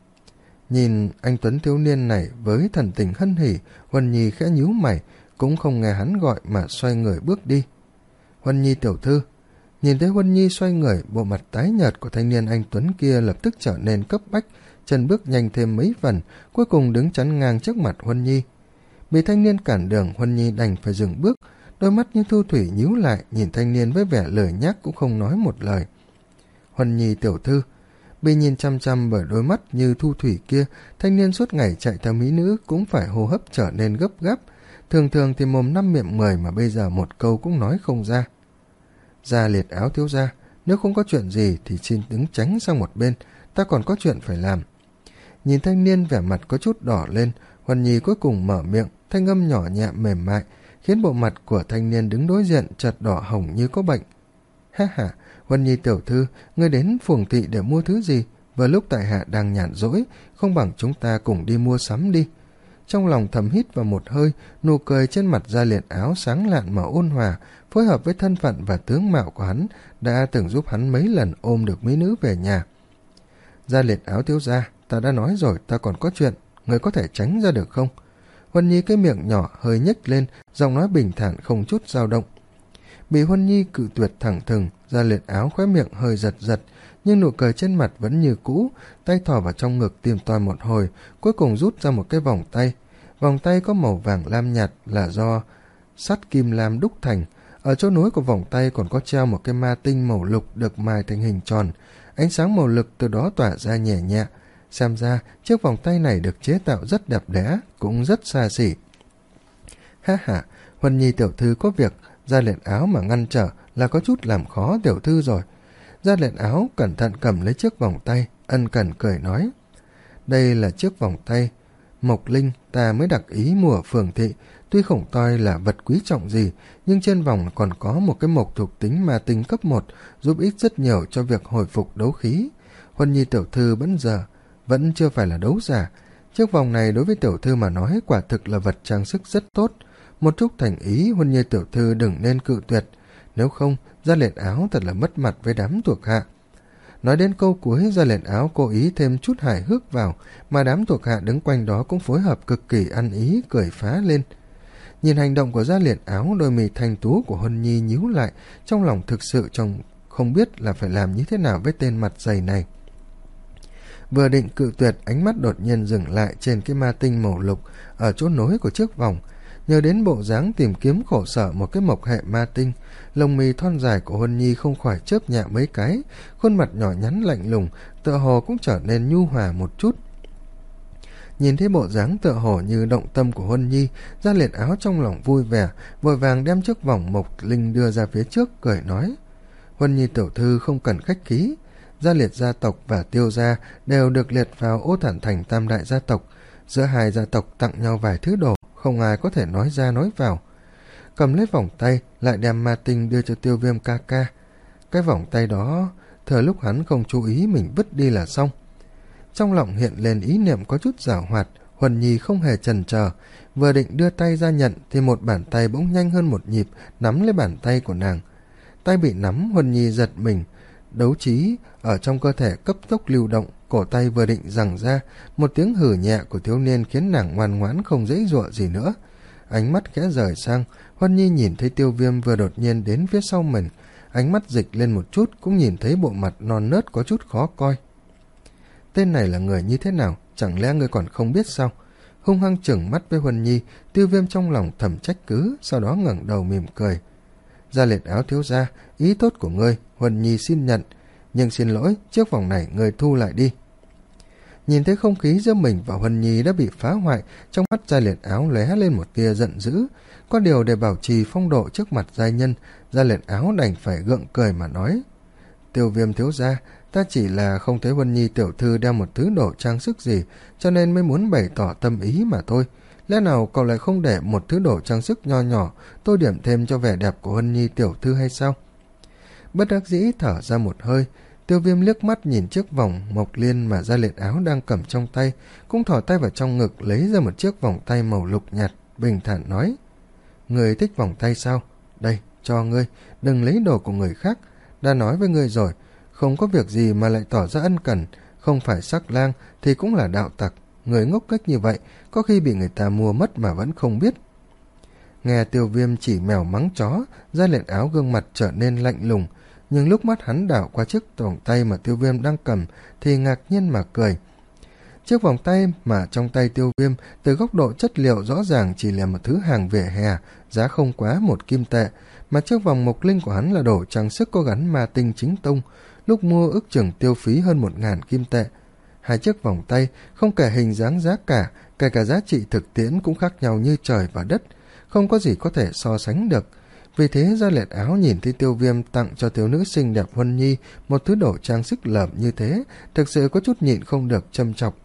A: Nhìn anh tuấn thiếu niên này với thần tình hân hỉ, Huân Nhi khẽ nhíu mày, cũng không nghe hắn gọi mà xoay người bước đi. Huân Nhi tiểu thư. Nhìn thấy Huân Nhi xoay người, bộ mặt tái nhợt của thanh niên anh tuấn kia lập tức trở nên cấp bách, chân bước nhanh thêm mấy phần, cuối cùng đứng chắn ngang trước mặt Huân Nhi. Bị thanh niên cản đường, Huân Nhi đành phải dừng bước, đôi mắt như thu thủy nhíu lại, nhìn thanh niên với vẻ lười nhác cũng không nói một lời. Huân Nhi tiểu thư. Bị nhìn chăm chăm bởi đôi mắt như thu thủy kia, thanh niên suốt ngày chạy theo mỹ nữ cũng phải hô hấp trở nên gấp gáp, thường thường thì mồm năm miệng mười mà bây giờ một câu cũng nói không ra. Gia Liệt Áo thiếu gia, nếu không có chuyện gì thì xin đứng tránh sang một bên, ta còn có chuyện phải làm. Nhìn thanh niên vẻ mặt có chút đỏ lên, Huân Nhi cuối cùng mở miệng, thanh âm nhỏ nhẹ mềm mại, khiến bộ mặt của thanh niên đứng đối diện chợt đỏ hồng như có bệnh. Ha ha, Huân Nhi tiểu thư, ngươi đến phường thị để mua thứ gì? Vừa lúc tại hạ đang nhàn rỗi, không bằng chúng ta cùng đi mua sắm đi. Trong lòng thầm hít vào một hơi, nụ cười trên mặt Gia Liệt Áo sáng lạn mà ôn hòa, phối hợp với thân phận và tướng mạo của hắn, đã từng giúp hắn mấy lần ôm được mỹ nữ về nhà. Gia Liệt Áo thiếu gia, ta đã nói rồi, ta còn có chuyện, người có thể tránh ra được không? Huân Nhi cái miệng nhỏ hơi nhếch lên, giọng nói bình thản không chút dao động. Bị Huân Nhi cự tuyệt thẳng thừng, Gia Liệt Áo khóe miệng hơi giật giật, nhưng nụ cười trên mặt vẫn như cũ, tay thò vào trong ngực tìm tòi một hồi, cuối cùng rút ra một cái vòng tay. Vòng tay có màu vàng lam nhạt là do sắt kim lam đúc thành, ở chỗ nối của vòng tay còn có treo một cái ma tinh màu lục được mài thành hình tròn, ánh sáng màu lực từ đó tỏa ra nhẹ nhẹ. Xem ra chiếc vòng tay này được chế tạo rất đẹp đẽ, cũng rất xa xỉ. Ha ha, Huân Nhi tiểu thư có việc, Gia Liệt Áo mà ngăn trở là có chút làm khó tiểu thư rồi. Gia Liệt Áo cẩn thận cầm lấy chiếc vòng tay, ân cần cười nói. Đây là chiếc vòng tay Mộc Linh ta mới đặc ý mua ở phường thị, tuy không coi là vật quý trọng gì, nhưng trên vòng còn có một cái mộc thuộc tính ma tinh cấp một, giúp ích rất nhiều cho việc hồi phục đấu khí. Huân Nhi tiểu thư vẫn giờ vẫn chưa phải là đấu giả. Chiếc vòng này đối với tiểu thư mà nói quả thực là vật trang sức rất tốt. Một chút thành ý, Huân Nhi tiểu thư đừng nên cự tuyệt, nếu không Gia Liệt Áo thật là mất mặt với đám thuộc hạ. Nói đến câu cuối, Gia Liệt Áo cố ý thêm chút hài hước vào, mà đám thuộc hạ đứng quanh đó cũng phối hợp cực kỳ ăn ý, cười phá lên. Nhìn hành động của Gia Liệt Áo, đôi mì thanh tú của Huân Nhi nhíu lại, trong lòng thực sự trong không biết là phải làm như thế nào với tên mặt dày này. Vừa định cự tuyệt, ánh mắt đột nhiên dừng lại trên cái ma tinh màu lục ở chỗ nối của chiếc vòng. Nhờ đến bộ dáng tìm kiếm khổ sở một cái mộc hệ ma tinh, lông mi thon dài của Huân Nhi không khỏi chớp nhẹ mấy cái, khuôn mặt nhỏ nhắn lạnh lùng, tựa hồ cũng trở nên nhu hòa một chút. Nhìn thấy bộ dáng tựa hồ như động tâm của Huân Nhi, Gia Liệt Áo trong lòng vui vẻ, vội vàng đem chiếc vòng mộc linh đưa ra phía trước, cười nói. Huân Nhi tiểu thư không cần khách khí, Gia Liệt gia tộc và Tiêu gia đều được liệt vào Ô Thản Thành tam đại gia tộc, giữa hai gia tộc tặng nhau vài thứ đồ, không ai có thể nói ra nói vào. Cầm lấy vòng tay, lại đem ma tinh đưa cho Tiêu Viêm ca ca. cái vòng tay đó thừa lúc hắn không chú ý mình vứt đi là xong. Trong lòng hiện lên ý niệm có chút giảo hoạt, Huân Nhi không hề chần chờ, vừa định đưa tay ra nhận thì một bàn tay bỗng nhanh hơn một nhịp nắm lấy bàn tay của nàng. Tay bị nắm, Huân Nhi giật mình, đấu trí ở trong cơ thể cấp tốc lưu động, cổ tay vừa định giằng ra, một tiếng hử nhẹ của thiếu niên khiến nàng ngoan ngoãn không dãy dụa gì nữa. Ánh mắt khẽ rời sang, Huân Nhi nhìn thấy Tiêu Viêm vừa đột nhiên đến phía sau mình, ánh mắt dịch lên một chút, cũng nhìn thấy bộ mặt non nớt có chút khó coi. Tên này là người như thế nào, chẳng lẽ ngươi còn không biết sao? Hung hăng chừng mắt với Huân Nhi, Tiêu Viêm trong lòng thầm trách cứ, sau đó ngẩng đầu mỉm cười. Gia Liệt Áo thiếu gia, ý tốt của ngươi, Huân Nhi xin nhận, nhưng xin lỗi, chiếc vòng này ngươi thu lại đi. Nhìn thấy không khí giữa mình và Huân Nhi đã bị phá hoại, trong mắt Gia Liệt Áo lóe lên một tia giận dữ. Có điều để bảo trì phong độ trước mặt giai nhân, Gia Liệt Áo đành phải gượng cười mà nói. Tiêu Viêm thiếu gia, ta chỉ là không thấy Huân Nhi tiểu thư đeo một thứ đồ trang sức gì, cho nên mới muốn bày tỏ tâm ý mà thôi. Lẽ nào cậu lại không để một thứ đồ trang sức nho nhỏ tô điểm thêm cho vẻ đẹp của Huân Nhi tiểu thư hay sao? Bất đắc dĩ thở ra một hơi, Tiêu Viêm liếc mắt nhìn chiếc vòng mộc liên mà Gia Liệt Áo đang cầm trong tay, cũng thò tay vào trong ngực lấy ra một chiếc vòng tay màu lục nhạt, bình thản nói. Người thích vòng tay sao? Đây, cho ngươi, đừng lấy đồ của người khác. Đã nói với ngươi rồi, không có việc gì mà lại tỏ ra ân cần, không phải sắc lang thì cũng là đạo tặc. Người ngốc cách như vậy, có khi bị người ta mua mất mà vẫn không biết. Nghe Tiêu Viêm chỉ mèo mắng chó, Gia Liệt Áo gương mặt trở nên lạnh lùng, nhưng lúc mắt hắn đảo qua chiếc vòng tay mà Tiêu Viêm đang cầm thì ngạc nhiên mà cười. Chiếc vòng tay mà trong tay Tiêu Viêm từ góc độ chất liệu rõ ràng chỉ là một thứ hàng vỉa hè, giá không quá một kim tệ, mà chiếc vòng mộc linh của hắn là đồ trang sức có gắn ma tinh chính tông, lúc mua ước chừng tiêu phí hơn một ngàn kim tệ. Hai chiếc vòng tay không kể hình dáng giá cả, kể cả giá trị thực tiễn cũng khác nhau như trời và đất, không có gì có thể so sánh được. Vì thế Gia Liệt Áo nhìn thấy Tiêu Viêm tặng cho thiếu nữ xinh đẹp Huân Nhi một thứ đồ trang sức lởm như thế, thực sự có chút nhịn không được châm chọc.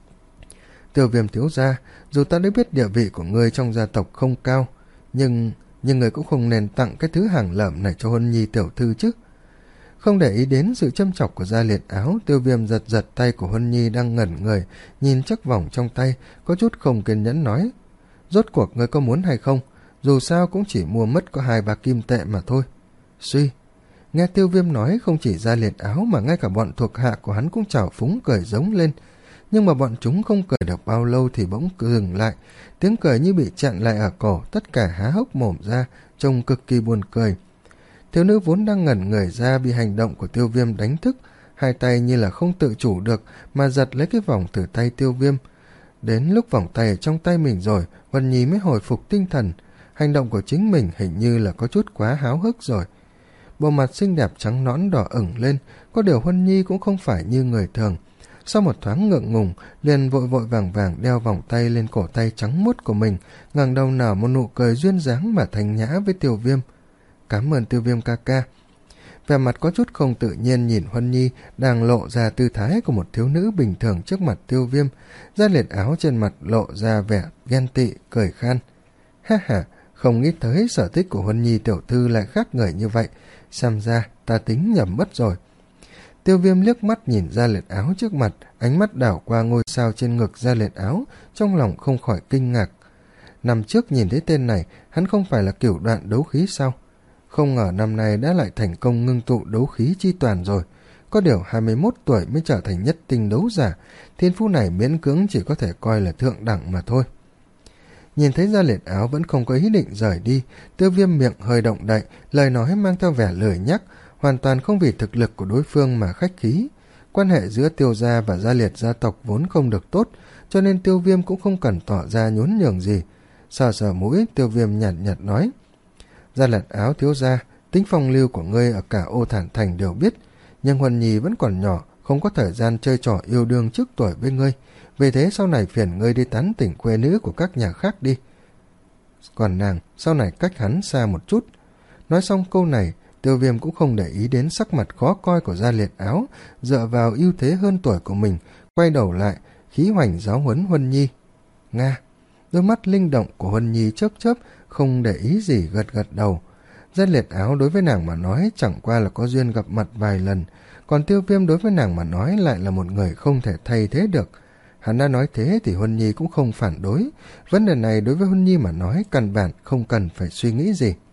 A: Tiêu Viêm thiếu gia, dù ta đã biết địa vị của ngươi trong gia tộc không cao, nhưng nhưng người cũng không nên tặng cái thứ hàng lởm này cho Huân Nhi tiểu thư chứ. Không để ý đến sự châm chọc của Gia Liệt Áo, Tiêu Viêm giật giật tay của Huân Nhi đang ngẩn người, nhìn chiếc vòng trong tay, có chút không kiên nhẫn nói. Rốt cuộc ngươi có muốn hay không? Dù sao cũng chỉ mua mất có hai ba kim tệ mà thôi. Suy, nghe Tiêu Viêm nói, không chỉ Gia Liệt Áo mà ngay cả bọn thuộc hạ của hắn cũng trào phúng cười giống lên. Nhưng mà bọn chúng không cười được bao lâu thì bỗng dừng lại, tiếng cười như bị chặn lại ở cổ, tất cả há hốc mồm ra, trông cực kỳ buồn cười. Thiếu nữ vốn đang ngẩn người ra bị hành động của Tiêu Viêm đánh thức, hai tay như là không tự chủ được mà giật lấy cái vòng từ tay Tiêu Viêm. Đến lúc vòng tay ở trong tay mình rồi, Huân Nhi mới hồi phục tinh thần. Hành động của chính mình hình như là có chút quá háo hức rồi. Bộ mặt xinh đẹp trắng nõn đỏ ửng lên, có điều Huân Nhi cũng không phải như người thường. Sau một thoáng ngượng ngùng, liền vội vội vàng vàng đeo vòng tay lên cổ tay trắng muốt của mình, ngẩng đầu nở một nụ cười duyên dáng mà thanh nhã với Tiêu Viêm. Cảm ơn Tiêu Viêm ca ca. Vẻ mặt có chút không tự nhiên nhìn Huân Nhi đang lộ ra tư thái của một thiếu nữ bình thường trước mặt Tiêu Viêm. Gia Liệt Áo trên mặt lộ ra vẻ ghen tị, cười khan. Ha ha, không nghĩ tới sở thích của Huân Nhi tiểu thư lại khác người như vậy, xem ra ta tính nhầm mất rồi. Tiêu Viêm liếc mắt nhìn Gia Liệt Áo trước mặt, ánh mắt đảo qua ngôi sao trên ngực Gia Liệt Áo, trong lòng không khỏi kinh ngạc. Năm trước nhìn thấy tên này, hắn không phải là cửu đoạn đấu khí sao? Không ngờ năm nay đã lại thành công ngưng tụ đấu khí chi toàn rồi. Có điều hai mươi mốt tuổi mới trở thành nhất tinh đấu giả, thiên phú này miễn cưỡng chỉ có thể coi là thượng đẳng mà thôi. Nhìn thấy Gia Liệt Áo vẫn không có ý định rời đi, Tiêu Viêm miệng hơi động đậy, lời nói mang theo vẻ lười nhắc, hoàn toàn không vì thực lực của đối phương mà khách khí. Quan hệ giữa Tiêu gia và Gia Liệt gia tộc vốn không được tốt, cho nên Tiêu Viêm cũng không cần tỏ ra nhún nhường gì. Sờ sờ mũi, Tiêu Viêm nhạt nhạt nói. Gia Liệt Áo thiếu gia, tính phong lưu của ngươi ở cả Ô Thản Thành đều biết, nhưng Huân Nhi vẫn còn nhỏ, không có thời gian chơi trò yêu đương trước tuổi với ngươi, vì thế sau này phiền ngươi đi tán tỉnh khuê nữ của các nhà khác đi. Còn nàng, sau này cách hắn xa một chút. Nói xong câu này, Tiêu Viêm cũng không để ý đến sắc mặt khó coi của Gia Liệt Áo, dựa vào ưu thế hơn tuổi của mình, quay đầu lại, khí hoành giáo huấn Huân Nhi. Nga, đôi mắt linh động của Huân Nhi chớp chớp, không để ý gì gật gật đầu. Rất liệt áo đối với nàng mà nói chẳng qua là có duyên gặp mặt vài lần, còn Tiêu Viêm đối với nàng mà nói lại là một người không thể thay thế được. Hắn đã nói thế thì Huân Nhi cũng không phản đối, vấn đề này đối với Huân Nhi mà nói căn bản không cần phải suy nghĩ gì.